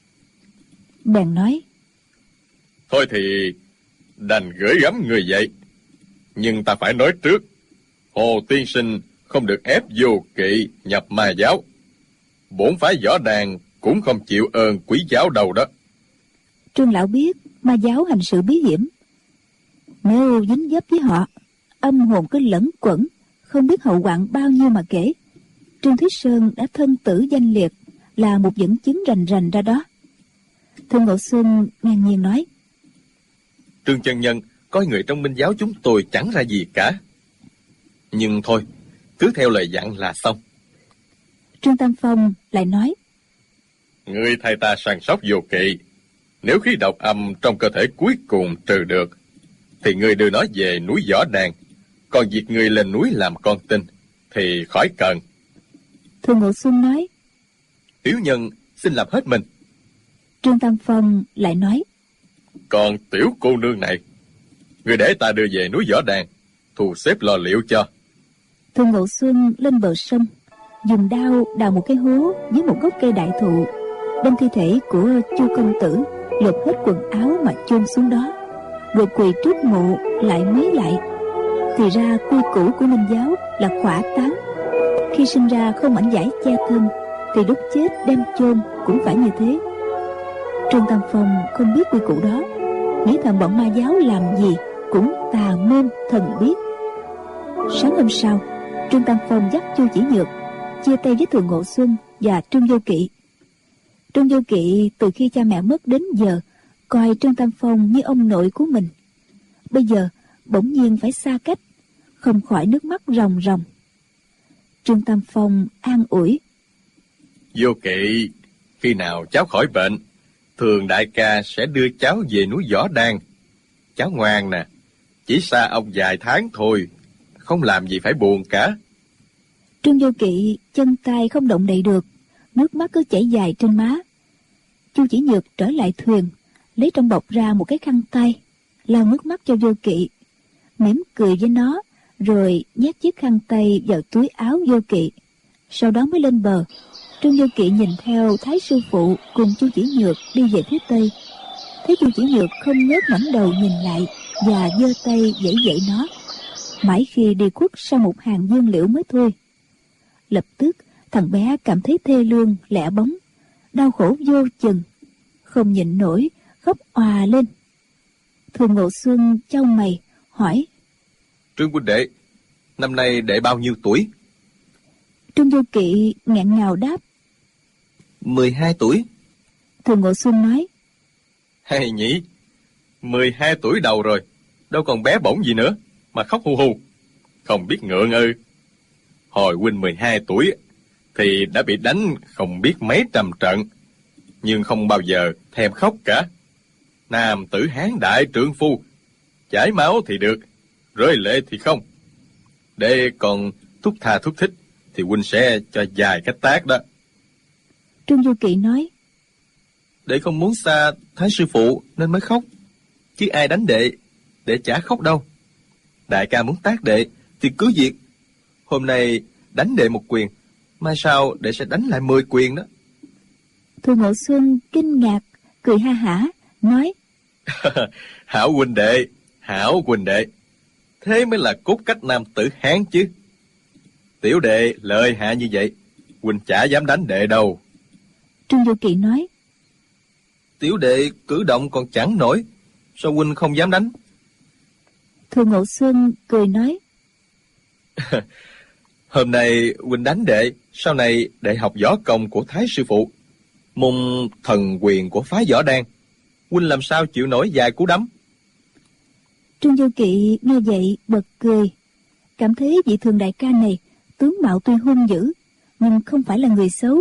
Bèn nói: Thôi thì đành gửi gắm người vậy. Nhưng ta phải nói trước, Hồ tiên sinh không được ép Vô Kỵ nhập ma giáo. Bổn phái Võ Đàn cũng không chịu ơn quý giáo đâu đó. Trương lão biết ma giáo hành sự bí hiểm, nếu dính dấp với họ, âm hồn cứ lẫn quẩn, không biết hậu hoạn bao nhiêu mà kể. Trương Thúy Sơn đã thân tử danh liệt là một dẫn chứng rành rành ra đó. Thường Ngộ Xuân ngang nhiên nói: Trương chân nhân coi người trong Minh giáo chúng tôi chẳng ra gì cả. Nhưng thôi, cứ theo lời dặn là xong. Trương Tam Phong lại nói: Ngươi thay ta săn sóc Vô Kỵ. Nếu khí độc âm trong cơ thể cuối cùng trừ được, thì ngươi đưa nó về núi Võ Đàn. Còn việc ngươi lên núi làm con tin thì khỏi cần. Thường Ngộ Xuân nói: Tiểu nhân xin làm hết mình. Trương Tam Phong lại nói: Còn tiểu cô nương này, ngươi để ta đưa về núi Võ Đàn, thu xếp lo liệu cho. Thường Ngộ Xuân lên bờ sông, dùng đao đào một cái hố dưới một gốc cây đại thụ, đem thi thể của Chu công tử lột hết quần áo mà chôn xuống đó, rồi quỳ trước mộ lại mấy lại. Thì ra quy củ của Minh giáo là khỏa táng, khi sinh ra không mảnh vải che thân thì lúc chết đem chôn cũng phải như thế. Trương Tam Phong không biết quy củ đó, nghĩ thầm bọn ma giáo làm gì cũng tà môn thần biết. Sáng hôm sau, Trương Tam Phong dắt Chu Chỉ Nhược chia tay với Thường Ngộ Xuân và Trương Vô Kỵ. Trương Vô Kỵ từ khi cha mẹ mất đến giờ coi Trương Tam Phong như ông nội của mình. Bây giờ bỗng nhiên phải xa cách, không khỏi nước mắt ròng ròng. Trương Tam Phong an ủi: Vô Kỵ, khi nào cháu khỏi bệnh, Thường đại ca sẽ đưa cháu về núi Võ Đan. Cháu ngoan nè, chỉ xa ông vài tháng thôi, không làm gì phải buồn cả. Trương Vô Kỵ chân tay không động đậy được, nước mắt cứ chảy dài trên má. Chu Chỉ Nhược trở lại thuyền, lấy trong bọc ra một cái khăn tay, lau nước mắt cho Vô Kỵ, mỉm cười với nó, rồi nhét chiếc khăn tay vào túi áo Vô Kỵ. Sau đó mới lên bờ. Trương Vô Kỵ nhìn theo Thái sư phụ cùng Chu Chỉ Nhược đi về phía tây. Thấy Chu Chỉ Nhược không ngớt ngẩng đầu nhìn lại và giơ tay vẫy vẫy nó, mãi khi đi khuất sau một hàng dương liễu mới thôi. Lập tức thằng bé cảm thấy thê lương lẻ bóng, đau khổ vô chừng, không nhịn nổi khóc òa lên. Thường Ngộ Xuân chau mày hỏi: Trương huynh đệ, năm nay đệ bao nhiêu tuổi? Trương Vô Kỵ nghẹn ngào đáp: 12 tuổi. Thường Ngộ Xuân nói: Hay nhỉ, 12 tuổi đầu rồi, đâu còn bé bỏng gì nữa, mà khóc hu hu. Không biết ngượng ư? Hồi huynh 12 tuổi thì đã bị đánh không biết mấy trăm trận, nhưng không bao giờ thèm khóc cả. Nam tử hán đại trượng phu, chảy máu thì được, rơi lệ thì không. Để còn thúc tha thúc thích thì huynh sẽ cho dài cái tát đó. Trương Vô Kỵ nói: Đệ không muốn xa Thái sư phụ nên mới khóc, chứ ai đánh đệ chả khóc đâu. Đại ca muốn tát đệ thì cứ việc. Hôm nay đánh đệ một quyền, mai sau đệ sẽ đánh lại 10 quyền đó. Thường Ngộ Xuân kinh ngạc, cười ha hả, nói: Hảo huynh đệ, hảo huynh đệ, thế mới là cốt cách nam tử hán chứ. Tiểu đệ lợi hại như vậy, huynh chả dám đánh đệ đâu. Trương Vô Kỵ nói: Tiểu đệ cử động còn chẳng nổi, sao huynh không dám đánh? Thường Ngộ Xuân cười nói: Hôm nay huynh đánh đệ, sau này đệ học võ công của Thái sư phụ, môn thần quyền của phái Võ Đan, huynh làm sao chịu nổi vài cú đấm? Trương Vô Kỵ nghe vậy bật cười, cảm thấy vị Thường đại ca này tướng mạo tuy hung dữ nhưng không phải là người xấu.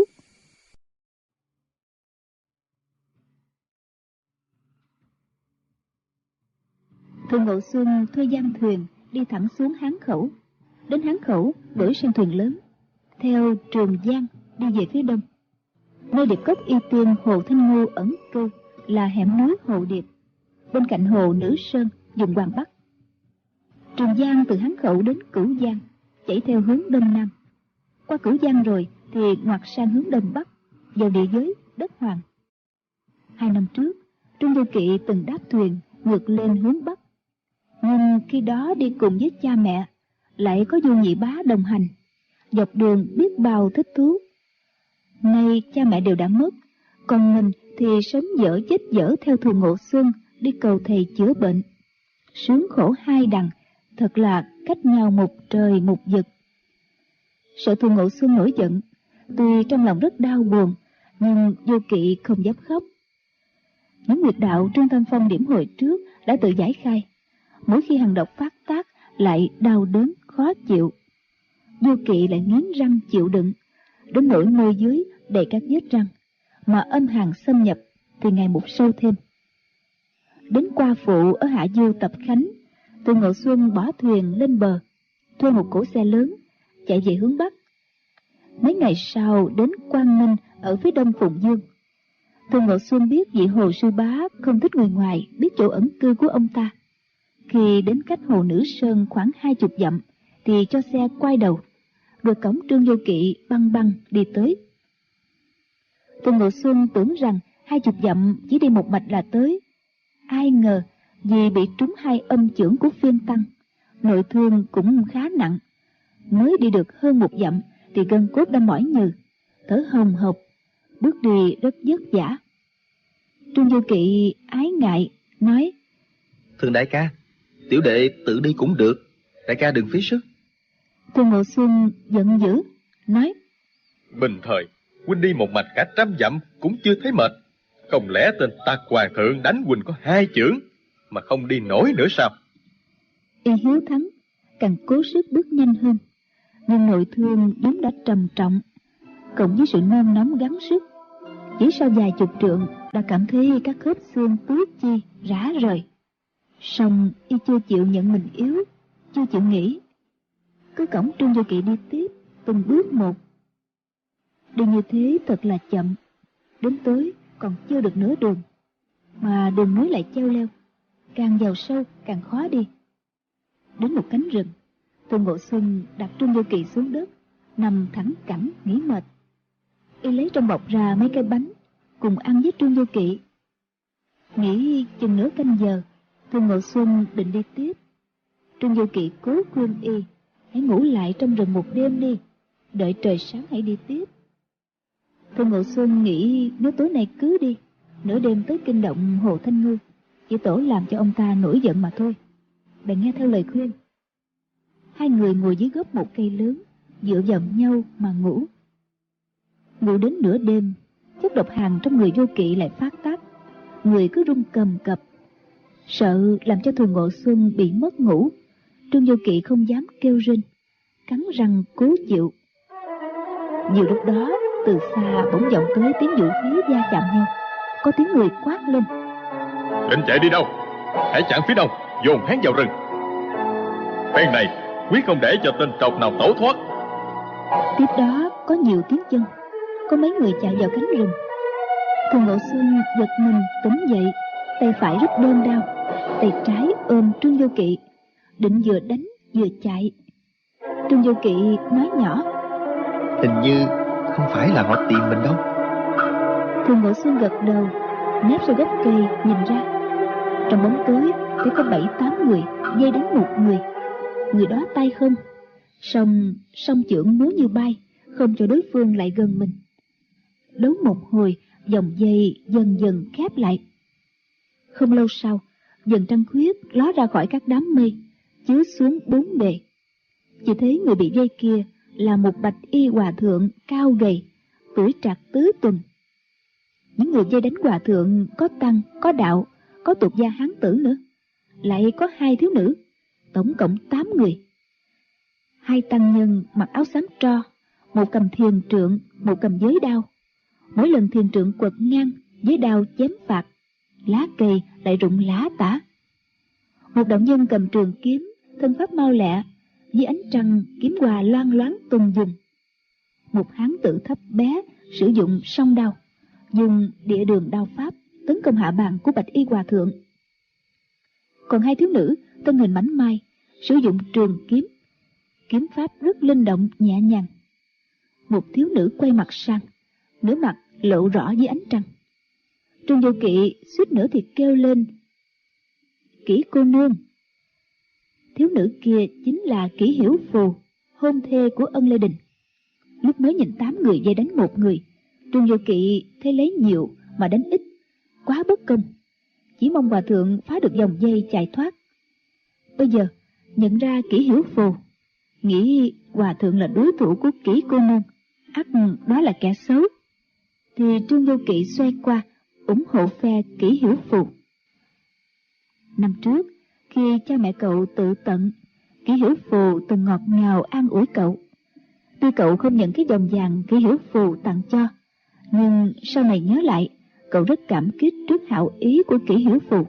Thường Ngộ Xuân thuê giam thuyền đi thẳng xuống Hán Khẩu. Đến Hán Khẩu đổi sang thuyền lớn, theo Trường Giang đi về phía đông. Nơi điệp cốc y tiên Hồ Thanh Ngô ẩn cư là hẻm núi Hồ Điệp, bên cạnh hồ Nữ Sơn, vùng Hoàng Bắc. Trường Giang từ Hán Khẩu đến Cửu Giang chảy theo hướng đông nam. Qua Cửu Giang rồi thì ngoặt sang hướng đông bắc, vào địa giới đất Hoàng. 2 năm trước, Trương Vô Kỵ từng đáp thuyền ngược lên hướng bắc, nhưng khi đó đi cùng với cha mẹ, lại có Du Nhị Bá đồng hành, dọc đường biết bao thích thú. Nay cha mẹ đều đã mất, còn mình thì sống dở chết dở theo Thường Ngộ Xuân đi cầu thầy chữa bệnh. Sướng khổ hai đằng, thật là cách nhau một trời một vực. Sợ Thường Ngộ Xuân nổi giận, tuy trong lòng rất đau buồn, nhưng Vô Kỵ không dám khóc. Những nguyệt đạo Trương Tam Phong điểm hồi trước đã tự giải khai, mỗi khi hàng độc phát tác lại đau đớn khó chịu. Vô Kỵ lại nghiến răng chịu đựng, đến nỗi môi dưới đầy các vết răng, mà âm hàn xâm nhập thì ngày một sâu thêm. Đến qua phụ ở hạ du Tập Khánh, Thường Ngộ Xuân bỏ thuyền lên bờ, thuê một cỗ xe lớn chạy về hướng bắc. Mấy ngày sau đến Quang Minh ở phía đông Phụng Dương. Thường Ngộ Xuân biết vị Hồ sư bá không thích người ngoài biết chỗ ẩn cư của ông ta. Khi đến cách hồ Nữ Sơn khoảng 20 dặm thì cho xe quay đầu, rồi cổng Trương Vô Kỵ băng băng đi tới. Thường Ngộ Xuân tưởng rằng 20 dặm chỉ đi một mạch là tới. Ai ngờ vì bị trúng 2 âm chưởng của phiên tăng, nội thương cũng khá nặng. Mới đi được hơn 1 dặm thì gân cốt đã mỏi nhừ, thở hồng hộc, bước đi rất vất vả. Trương Vô Kỵ ái ngại nói: Thường đại ca, tiểu đệ tự đi cũng được, đại ca đừng phí sức. Thường Ngộ Xuân giận dữ, nói: Bình thời, huynh đi một mạch cả 100 dặm cũng chưa thấy mệt. Không lẽ tên Tạc Hoàng thượng đánh huynh có 2 chưởng mà không đi nổi nữa sao? Y hiếu thắng, càng cố sức bước nhanh hơn, nhưng nội thương vốn đã trầm trọng, cộng với sự nôn nóng gắng sức, chỉ sau vài chục trượng đã cảm thấy các khớp xương tứ chi rã rời. Song y chưa chịu nhận mình yếu, chưa chịu nghỉ, cứ cõng Trương Vô Kỵ đi tiếp từng bước một. Đi như thế thật là chậm, đến tối còn chưa được nửa đường, mà đường núi lại cheo leo, càng vào sâu càng khó đi. Đến một cánh rừng, Thường Ngộ Xuân đặt Trương Vô Kỵ xuống đất, nằm thẳng cẳng nghỉ mệt. Y lấy trong bọc ra mấy cái bánh cùng ăn với Trương Vô Kỵ. Nghỉ chừng nửa canh giờ, Thường Ngộ Xuân định đi tiếp. Trương Vô Kỵ cố khuyên y hãy ngủ lại trong rừng một đêm đi, đợi trời sáng hãy đi tiếp. Thường Ngộ Xuân nghĩ nếu tối nay cứ đi, nửa đêm tới kinh động Hồ Thanh Ngư, chỉ tổ làm cho ông ta nổi giận mà thôi. Bèn nghe theo lời khuyên. Hai người ngồi dưới gốc một cây lớn, dựa vào nhau mà ngủ. Ngủ đến nửa đêm, chất độc hàn trong người Vô Kỵ lại phát tác, người cứ run cầm cập. Sợ làm cho Thường Ngộ Xuân bị mất ngủ, Trương Vô Kỵ không dám kêu rên, cắn răng cố chịu. Nhiều lúc đó, từ xa bỗng vọng tới tiếng vũ khí va chạm nhau, có tiếng người quát lên: Định chạy đi đâu? Hãy chặn phía đông, dồn hắn vào rừng. Phen này quyết không để cho tên trọc nào tẩu thoát. Tiếp đó có nhiều tiếng chân, có mấy người chạy vào cánh rừng. Thường Ngộ Xuân giật mình tỉnh dậy, tay phải rút đơn đao, tay trái ôm Trương Vô Kỵ, định vừa đánh vừa chạy. Trương Vô Kỵ nói nhỏ: Hình như không phải là họ tìm mình đâu. Thường Ngộ Xuân gật đầu, nép sau gốc cây nhìn ra. Trong bóng tối chỉ có 7-8 người dây đánh một người. Người đó tay không, song chưởng múa như bay, không cho đối phương lại gần mình. Đấu một hồi, dòng dây dần dần khép lại. Không lâu sau, dần trăng khuyết ló ra khỏi các đám mây, chiếu xuống bốn bề. Chỉ thấy người bị dây kia là một bạch y hòa thượng cao gầy, tuổi trạc tứ tuần. Những người dây đánh hòa thượng có tăng, có đạo, có tục gia hán tử nữa, lại có 2 thiếu nữ, tổng cộng 8 người. 2 tăng nhân mặc áo xám tro, một cầm thiền trượng, một cầm giới đao. Mỗi lần thiền trượng quật ngang, giới đao chém phạt, lá cây lại rụng lá tả. Một đạo nhân cầm trường kiếm, thân pháp mau lẹ, dưới ánh trăng kiếm quà loang loáng tung dùng. Một hán tử thấp bé sử dụng song đao, dùng địa đường đao pháp tấn công hạ bàn của bạch y hòa thượng. Còn 2 thiếu nữ thân hình mảnh mai, sử dụng trường kiếm, kiếm pháp rất linh động nhẹ nhàng. Một thiếu nữ quay mặt sang, nửa mặt lộ rõ dưới ánh trăng. Trương Vô Kỵ suýt nữa thì kêu lên: Kỷ cô nương! Thiếu nữ kia chính là Kỷ Hiểu Phù, hôn thê của Ân Lê Đình. Lúc mới nhìn 8 người dây đánh một người, Trương Vô Kỵ thấy lấy nhiều mà đánh ít, quá bất công, chỉ mong hòa thượng phá được dòng dây chạy thoát. Bây giờ nhận ra Kỷ Hiểu Phù, nghĩ hòa thượng là đối thủ của Kỷ cô nương, ắt đó là kẻ xấu, thì Trương Vô Kỵ xoay qua ủng hộ phe Kỷ Hiểu Phù. Năm trước, khi cha mẹ cậu tự tận, Kỷ Hiểu Phù từng ngọt ngào an ủi cậu. Tuy cậu không nhận cái vòng vàng Kỷ Hiểu Phù tặng cho, nhưng sau này nhớ lại, cậu rất cảm kích trước hảo ý của Kỷ Hiểu Phù.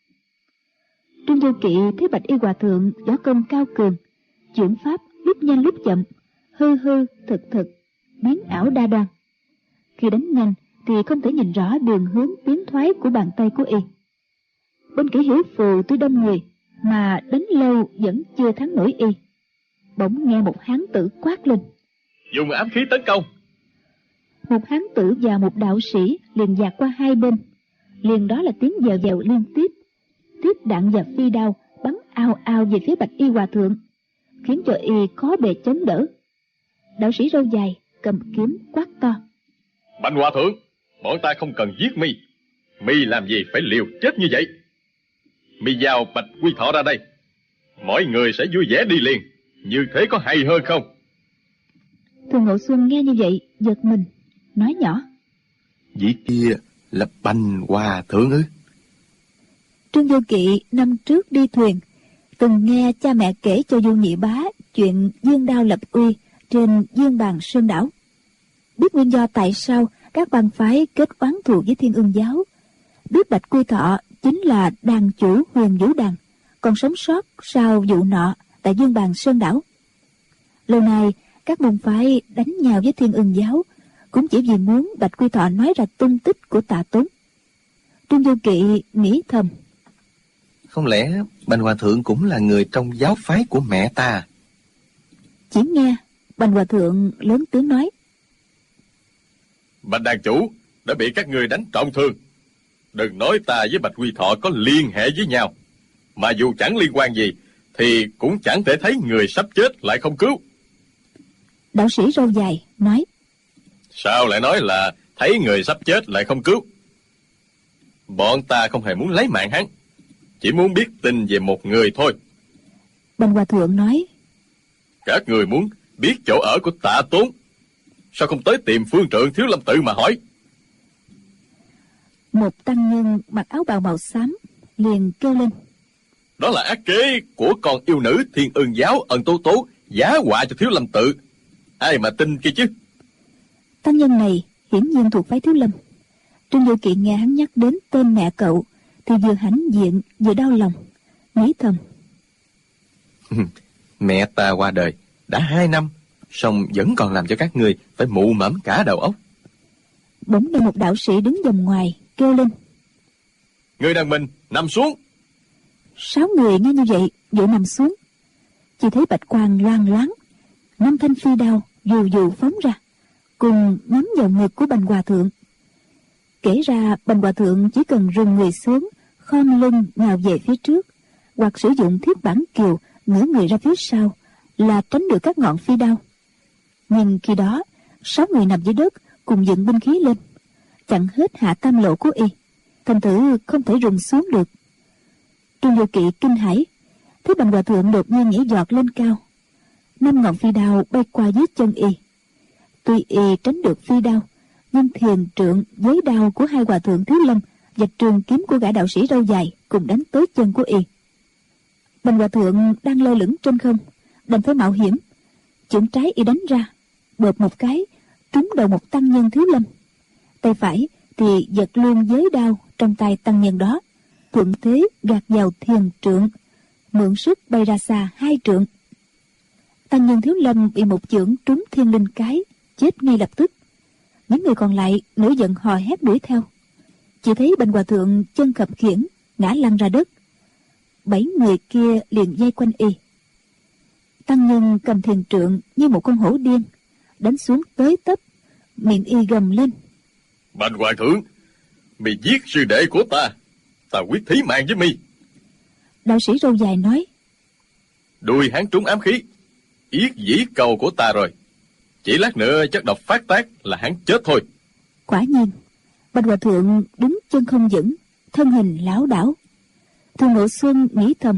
Trương Vô Kỵ thấy bạch y hòa thượng võ công cao cường, chuyển pháp lúc nhanh lúc chậm, hư hư thực thực, biến ảo đa đoan. Khi đánh nhanh thì không thể nhìn rõ đường hướng tiến thoái của bàn tay của y. Bên Kỷ Hiểu Phù tuy đông người mà đánh lâu vẫn chưa thắng nổi y. Bỗng nghe một hán tử quát lên: Dùng ám khí tấn công! Một hán tử và một đạo sĩ liền dạt qua hai bên. Liền đó là tiếng dèo dèo liên tiếp, tiết đạn và phi đao bắn ao ao về phía bạch y hòa thượng, khiến cho y khó bề chống đỡ. Đạo sĩ râu dài cầm kiếm quát to: Bạch hòa thượng, bọn ta không cần giết mi làm gì phải liều chết như vậy? Mi giao Bạch Quy Thọ ra đây. Mọi người sẽ vui vẻ đi liền. Như thế có hay hơn không? Thường Ngộ Xuân nghe như vậy giật mình, nói nhỏ: Vị kia là Bành Hòa Thượng ư? Trương Vô Kỵ năm trước đi thuyền từng nghe cha mẹ kể cho Du Nhị Bá chuyện dương đao lập uy trên Dương Bàn Sơn Đảo, biết nguyên do tại sao các bang phái kết oán thù với Thiên Ương Giáo, biết Bạch Quy Thọ chính là đàn chủ Huyền Vũ Đàn, còn sống sót sau vụ nọ tại Dương Bàn Sơn Đảo. Lâu nay các môn phái đánh nhau với Thiên Ương Giáo cũng chỉ vì muốn Bạch Quy Thọ nói ra tung tích của Tạ Tốn. Trương Vô Kỵ nghĩ thầm: Không lẽ Bành Hòa Thượng cũng là người trong giáo phái của mẹ ta? Chỉ nghe Bành Hòa Thượng lớn tiếng nói: Bạch đàn chủ đã bị các ngươi đánh trọng thương. Đừng nói ta với Bạch Quy Thọ có liên hệ với nhau, mà dù chẳng liên quan gì thì cũng chẳng thể thấy người sắp chết lại không cứu. Đạo sĩ râu dài nói: Sao lại nói là thấy người sắp chết lại không cứu? Bọn ta không hề muốn lấy mạng hắn, chỉ muốn biết tin về một người thôi. Bành Hòa Thượng nói: Các người muốn biết chỗ ở của Tạ Tốn, sao không tới tìm phương trượng Thiếu Lâm Tự mà hỏi? Một tăng nhân mặc áo bào màu xám liền kêu lên: Đó là ác kế của con yêu nữ Thiên Ương Giáo Ân Tố Tố giá họa cho Thiếu Lâm Tự. Ai mà tin kia chứ? Tăng nhân này hiển nhiên thuộc phái Thiếu Lâm. Trương Vô Kỵ nghe hắn nhắc đến tên mẹ cậu thì vừa hãnh diện vừa đau lòng, nghĩ thầm: Mẹ ta qua đời đã 2 năm, song vẫn còn làm cho các ngươi phải mụ mẫm cả đầu óc. Bỗng đây một đạo sĩ đứng vòng ngoài kêu lên: Người đàn mình nằm xuống. 6 người nghe như vậy vội nằm xuống. Chỉ thấy bạch quang loang loáng, 5 thanh phi đao dù dù phóng ra, cùng nhắm vào ngực của Bành Hòa Thượng. Kể ra Bành Hòa Thượng chỉ cần rùng người xuống, khom lưng nhào về phía trước, hoặc sử dụng thiết bản kiều ngửa người ra phía sau là tránh được các ngọn phi đao. Nhưng khi đó 6 người nằm dưới đất cùng dựng binh khí lên, chặn hết hạ tam lộ của y, thành thử không thể rùng xuống được. Trương Vô Kỵ kinh hãi, thấy Bành Hòa Thượng đột nhiên nhảy giọt lên cao, 5 ngọn phi đao bay qua dưới chân y. Tuy y tránh được phi đao, nhưng thiền trượng với đao của 2 hòa thượng Thiếu Lâm và trường kiếm của gã đạo sĩ râu dài cùng đánh tới chân của y. Bành Hòa Thượng đang lơ lửng trên không, đành phải mạo hiểm. Chưởng trái y đánh ra, bợp một cái trúng đầu một tăng nhân Thiếu Lâm. Tay phải thì giật luôn giới đao trong tay tăng nhân đó, thuận thế gạt vào thiền trượng, mượn sức bay ra xa 2 trượng. Tăng nhân Thiếu Lâm bị một chưởng trúng thiên linh cái, chết ngay lập tức. Những người còn lại nổi giận hò hét đuổi theo. Chỉ thấy Bành Hòa Thượng chân khập khiễng ngã lăn ra đất. 7 người kia liền vây quanh y. Tăng nhân cầm thiền trượng như một con hổ điên, đánh xuống tới tấp, miệng y gầm lên: Bành Hòa Thượng, mi giết sư đệ của ta quyết thí mạng với mi. Đạo sĩ râu dài nói: Đuôi hắn trúng ám khí, yết dĩ cầu của ta rồi. Chỉ lát nữa chất độc phát tác là hắn chết thôi. Quả nhiên, Bành Hòa Thượng đứng chân không vững, thân hình lảo đảo. Thường Ngộ Xuân nghĩ thầm: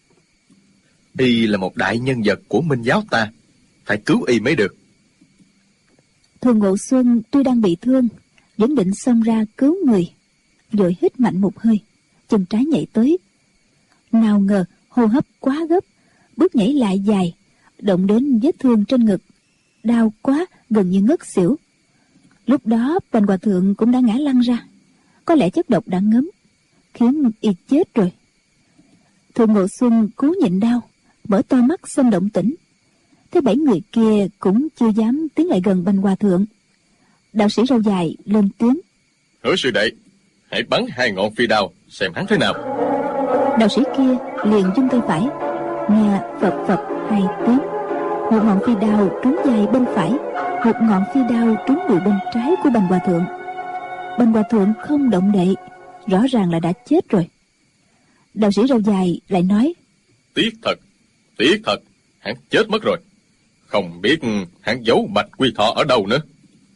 Y là một đại nhân vật của Minh giáo ta, phải cứu y mới được. Thường Ngộ Xuân tuy đang bị thương, vẫn định xông ra cứu người, vội hít mạnh một hơi, chân trái nhảy tới. Nào ngờ hô hấp quá gấp, bước nhảy lại dài, động đến vết thương trên ngực, đau quá gần như ngất xỉu. Lúc đó Bành Hòa Thượng cũng đã ngã lăn ra, có lẽ chất độc đã ngấm, khiến y chết rồi. Thường Ngộ Xuân cố nhịn đau, mở to mắt xem động tĩnh. Thế 7 người kia cũng chưa dám tiến lại gần Bành Hòa Thượng. Đạo sĩ râu dài lên tiếng: Hứa sư đệ, hãy bắn 2 ngọn phi đao xem hắn thế nào. Đạo sĩ kia liền vung tay phải, nghe phập phập 2 tiếng. Một ngọn phi đao trúng vai bên phải, một ngọn phi đao trúng đùi bên trái của Bành Hòa Thượng. Bành Hòa Thượng không động đậy, rõ ràng là đã chết rồi. Đạo sĩ râu dài lại nói: Tiếc thật, hắn chết mất rồi. Không biết hắn giấu Bạch Quy Thọ ở đâu nữa.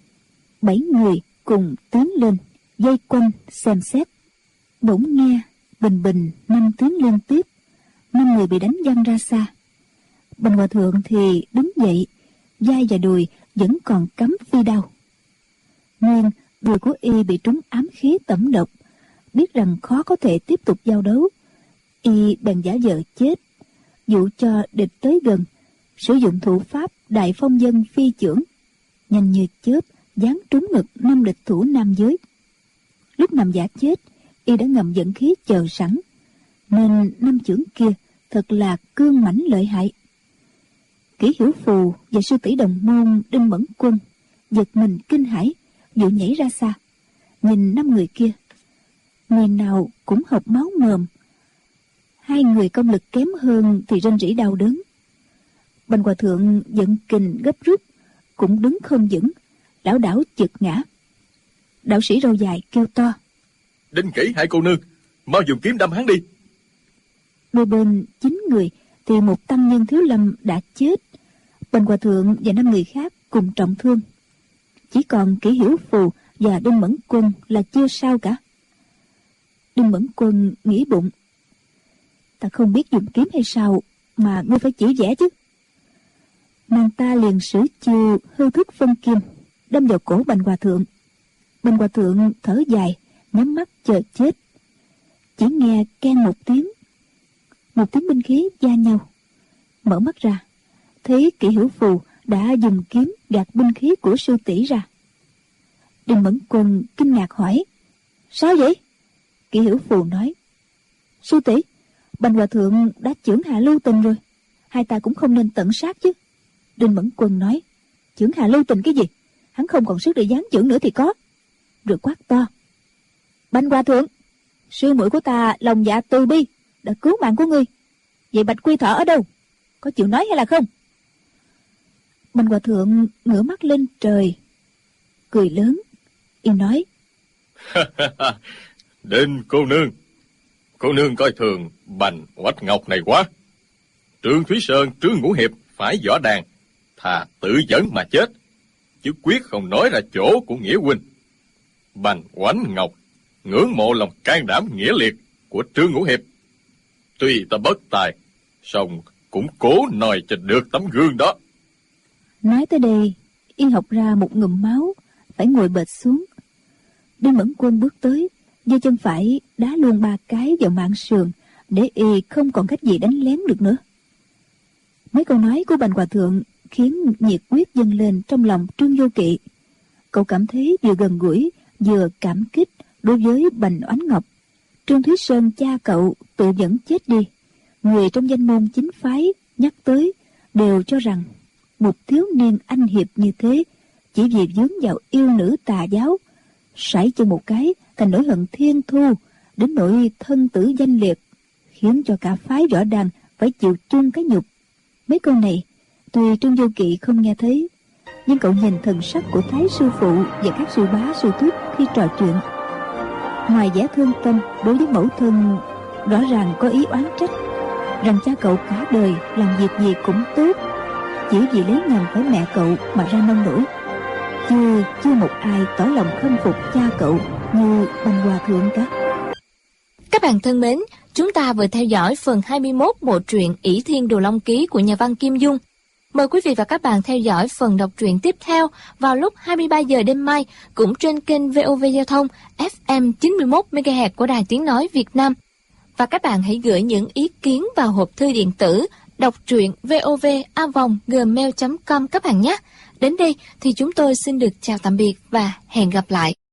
7 người cùng tiến lên vây quanh xem xét. Bỗng nghe bình bình 5 tiếng liên tiếp, 5 người bị đánh văng ra xa. Bành Hòa Thượng thì đứng dậy, vai và đùi vẫn còn cắm phi đao. Nguyên đùi của y bị trúng ám khí tẩm độc, biết rằng khó có thể tiếp tục giao đấu, y bèn giả vờ chết, dụ cho địch tới gần, sử dụng thủ pháp đại phong dân phi chưởng, nhanh như chớp giáng trúng ngực 5 địch thủ nam giới. Lúc nằm giả chết, y đã ngầm dẫn khí chờ sẵn, nên 5 chưởng kia thật là cương mãnh lợi hại. Kỷ Hiểu Phù và sư tỷ đồng môn Đinh Mẫn Quân giật mình kinh hãi, vội nhảy ra xa, nhìn 5 người kia, người nào cũng hộc máu mồm. 2 người công lực kém hơn thì rên rỉ đau đớn. Bành Hòa Thượng giận kình gấp rút, cũng đứng không vững, lảo đảo chực ngã. Đạo sĩ râu dài kêu to: Đinh Kỷ, hai cô nương, mau dùng kiếm đâm hắn đi. Đôi bên 9 người thì một tăng nhân Thiếu Lâm đã chết, Bành Hòa Thượng và 5 người khác cùng trọng thương. Chỉ còn Kỷ Hiểu Phù và Đinh Mẫn Quân là chưa sao cả. Đinh Mẫn Quân nghĩ bụng: ta không biết dùng kiếm hay sao mà ngươi phải chỉ vẽ chứ. Nàng ta liền sử chiêu hư thức phân kim, đâm vào cổ Bành Hòa Thượng. Bành Hòa Thượng thở dài, nhắm mắt chờ chết. Chỉ nghe keng một tiếng binh khí va nhau. Mở mắt ra, thấy Kỷ Hiểu Phù đã dùng kiếm gạt binh khí của sư tỷ ra. Đinh Mẫn Quân kinh ngạc hỏi: sao vậy? Kỷ Hiểu Phù nói: sư tỷ, Bành Hòa Thượng đã chưởng hạ lưu tình rồi, hai ta cũng không nên tận sát chứ. Đinh Mẫn Quân nói: chưởng hạ lưu tình cái gì, hắn không còn sức để giáng chưởng nữa thì có. Rồi quát to: Bành Hòa Thượng, sư muội của ta lòng dạ từ bi, đã cứu mạng của ngươi, vậy Bạch Quy Thọ ở đâu, có chịu nói hay là không? Bành Hòa Thượng ngửa mắt lên trời, cười lớn, y nói: Đinh cô nương coi thường Bành Oách Ngọc này quá. Trương Thúy Sơn, Trương Ngũ Hiệp phải võ đàn, thà tự dẫn mà chết, chứ quyết không nói ra chỗ của nghĩa huynh. Bành Oách Ngọc ngưỡng mộ lòng can đảm nghĩa liệt của Trương Ngũ Hiệp. Tuy ta bất tài, song cũng cố noi cho được tấm gương đó. Nói tới đây, y học ra một ngụm máu, phải ngồi bệt xuống. Đinh Mẫn Quân bước tới, giơ chân phải đá luôn 3 cái vào mạng sườn, để y không còn cách gì đánh lén được nữa. Mấy câu nói của Bành Hòa Thượng khiến nhiệt huyết dâng lên trong lòng Trương Vô Kỵ. Cậu cảm thấy vừa gần gũi vừa cảm kích đối với Bành Oánh Ngọc. Trương Thúy Sơn cha cậu tự vẫn chết đi, người trong danh môn chính phái nhắc tới đều cho rằng một thiếu niên anh hiệp như thế chỉ vì vướng vào yêu nữ tà giáo, sải chân một cái thành nỗi hận thiên thu, đến nỗi thân tử danh liệt, khiến cho cả phái võ đàn phải chịu chung cái nhục. Mấy câu này tuy Trương Vô Kỵ không nghe thấy, nhưng cậu nhìn thần sắc của Thái sư phụ và các sư bá sư thúc khi trò chuyện, ngoài vẻ thương tâm đối với mẫu thân, rõ ràng có ý oán trách rằng cha cậu cả đời làm việc gì cũng tốt, chỉ vì lấy nhầm phải mẹ cậu mà ra nông nổi. Chưa một ai tỏ lòng khâm phục cha cậu như Bành Hòa Thượng cả. Các bạn thân mến, chúng ta vừa theo dõi phần 21 bộ truyện Ỷ Thiên Đồ Long Ký của nhà văn Kim Dung. Mời quý vị và các bạn theo dõi phần đọc truyện tiếp theo vào lúc 23 giờ đêm mai, cũng trên kênh VOV Giao thông FM 91 MHz của Đài Tiếng nói Việt Nam. Và các bạn hãy gửi những ý kiến vào hộp thư điện tử đọc truyện vov@gmail.com các bạn nhé. Đến đây thì chúng tôi xin được chào tạm biệt và hẹn gặp lại.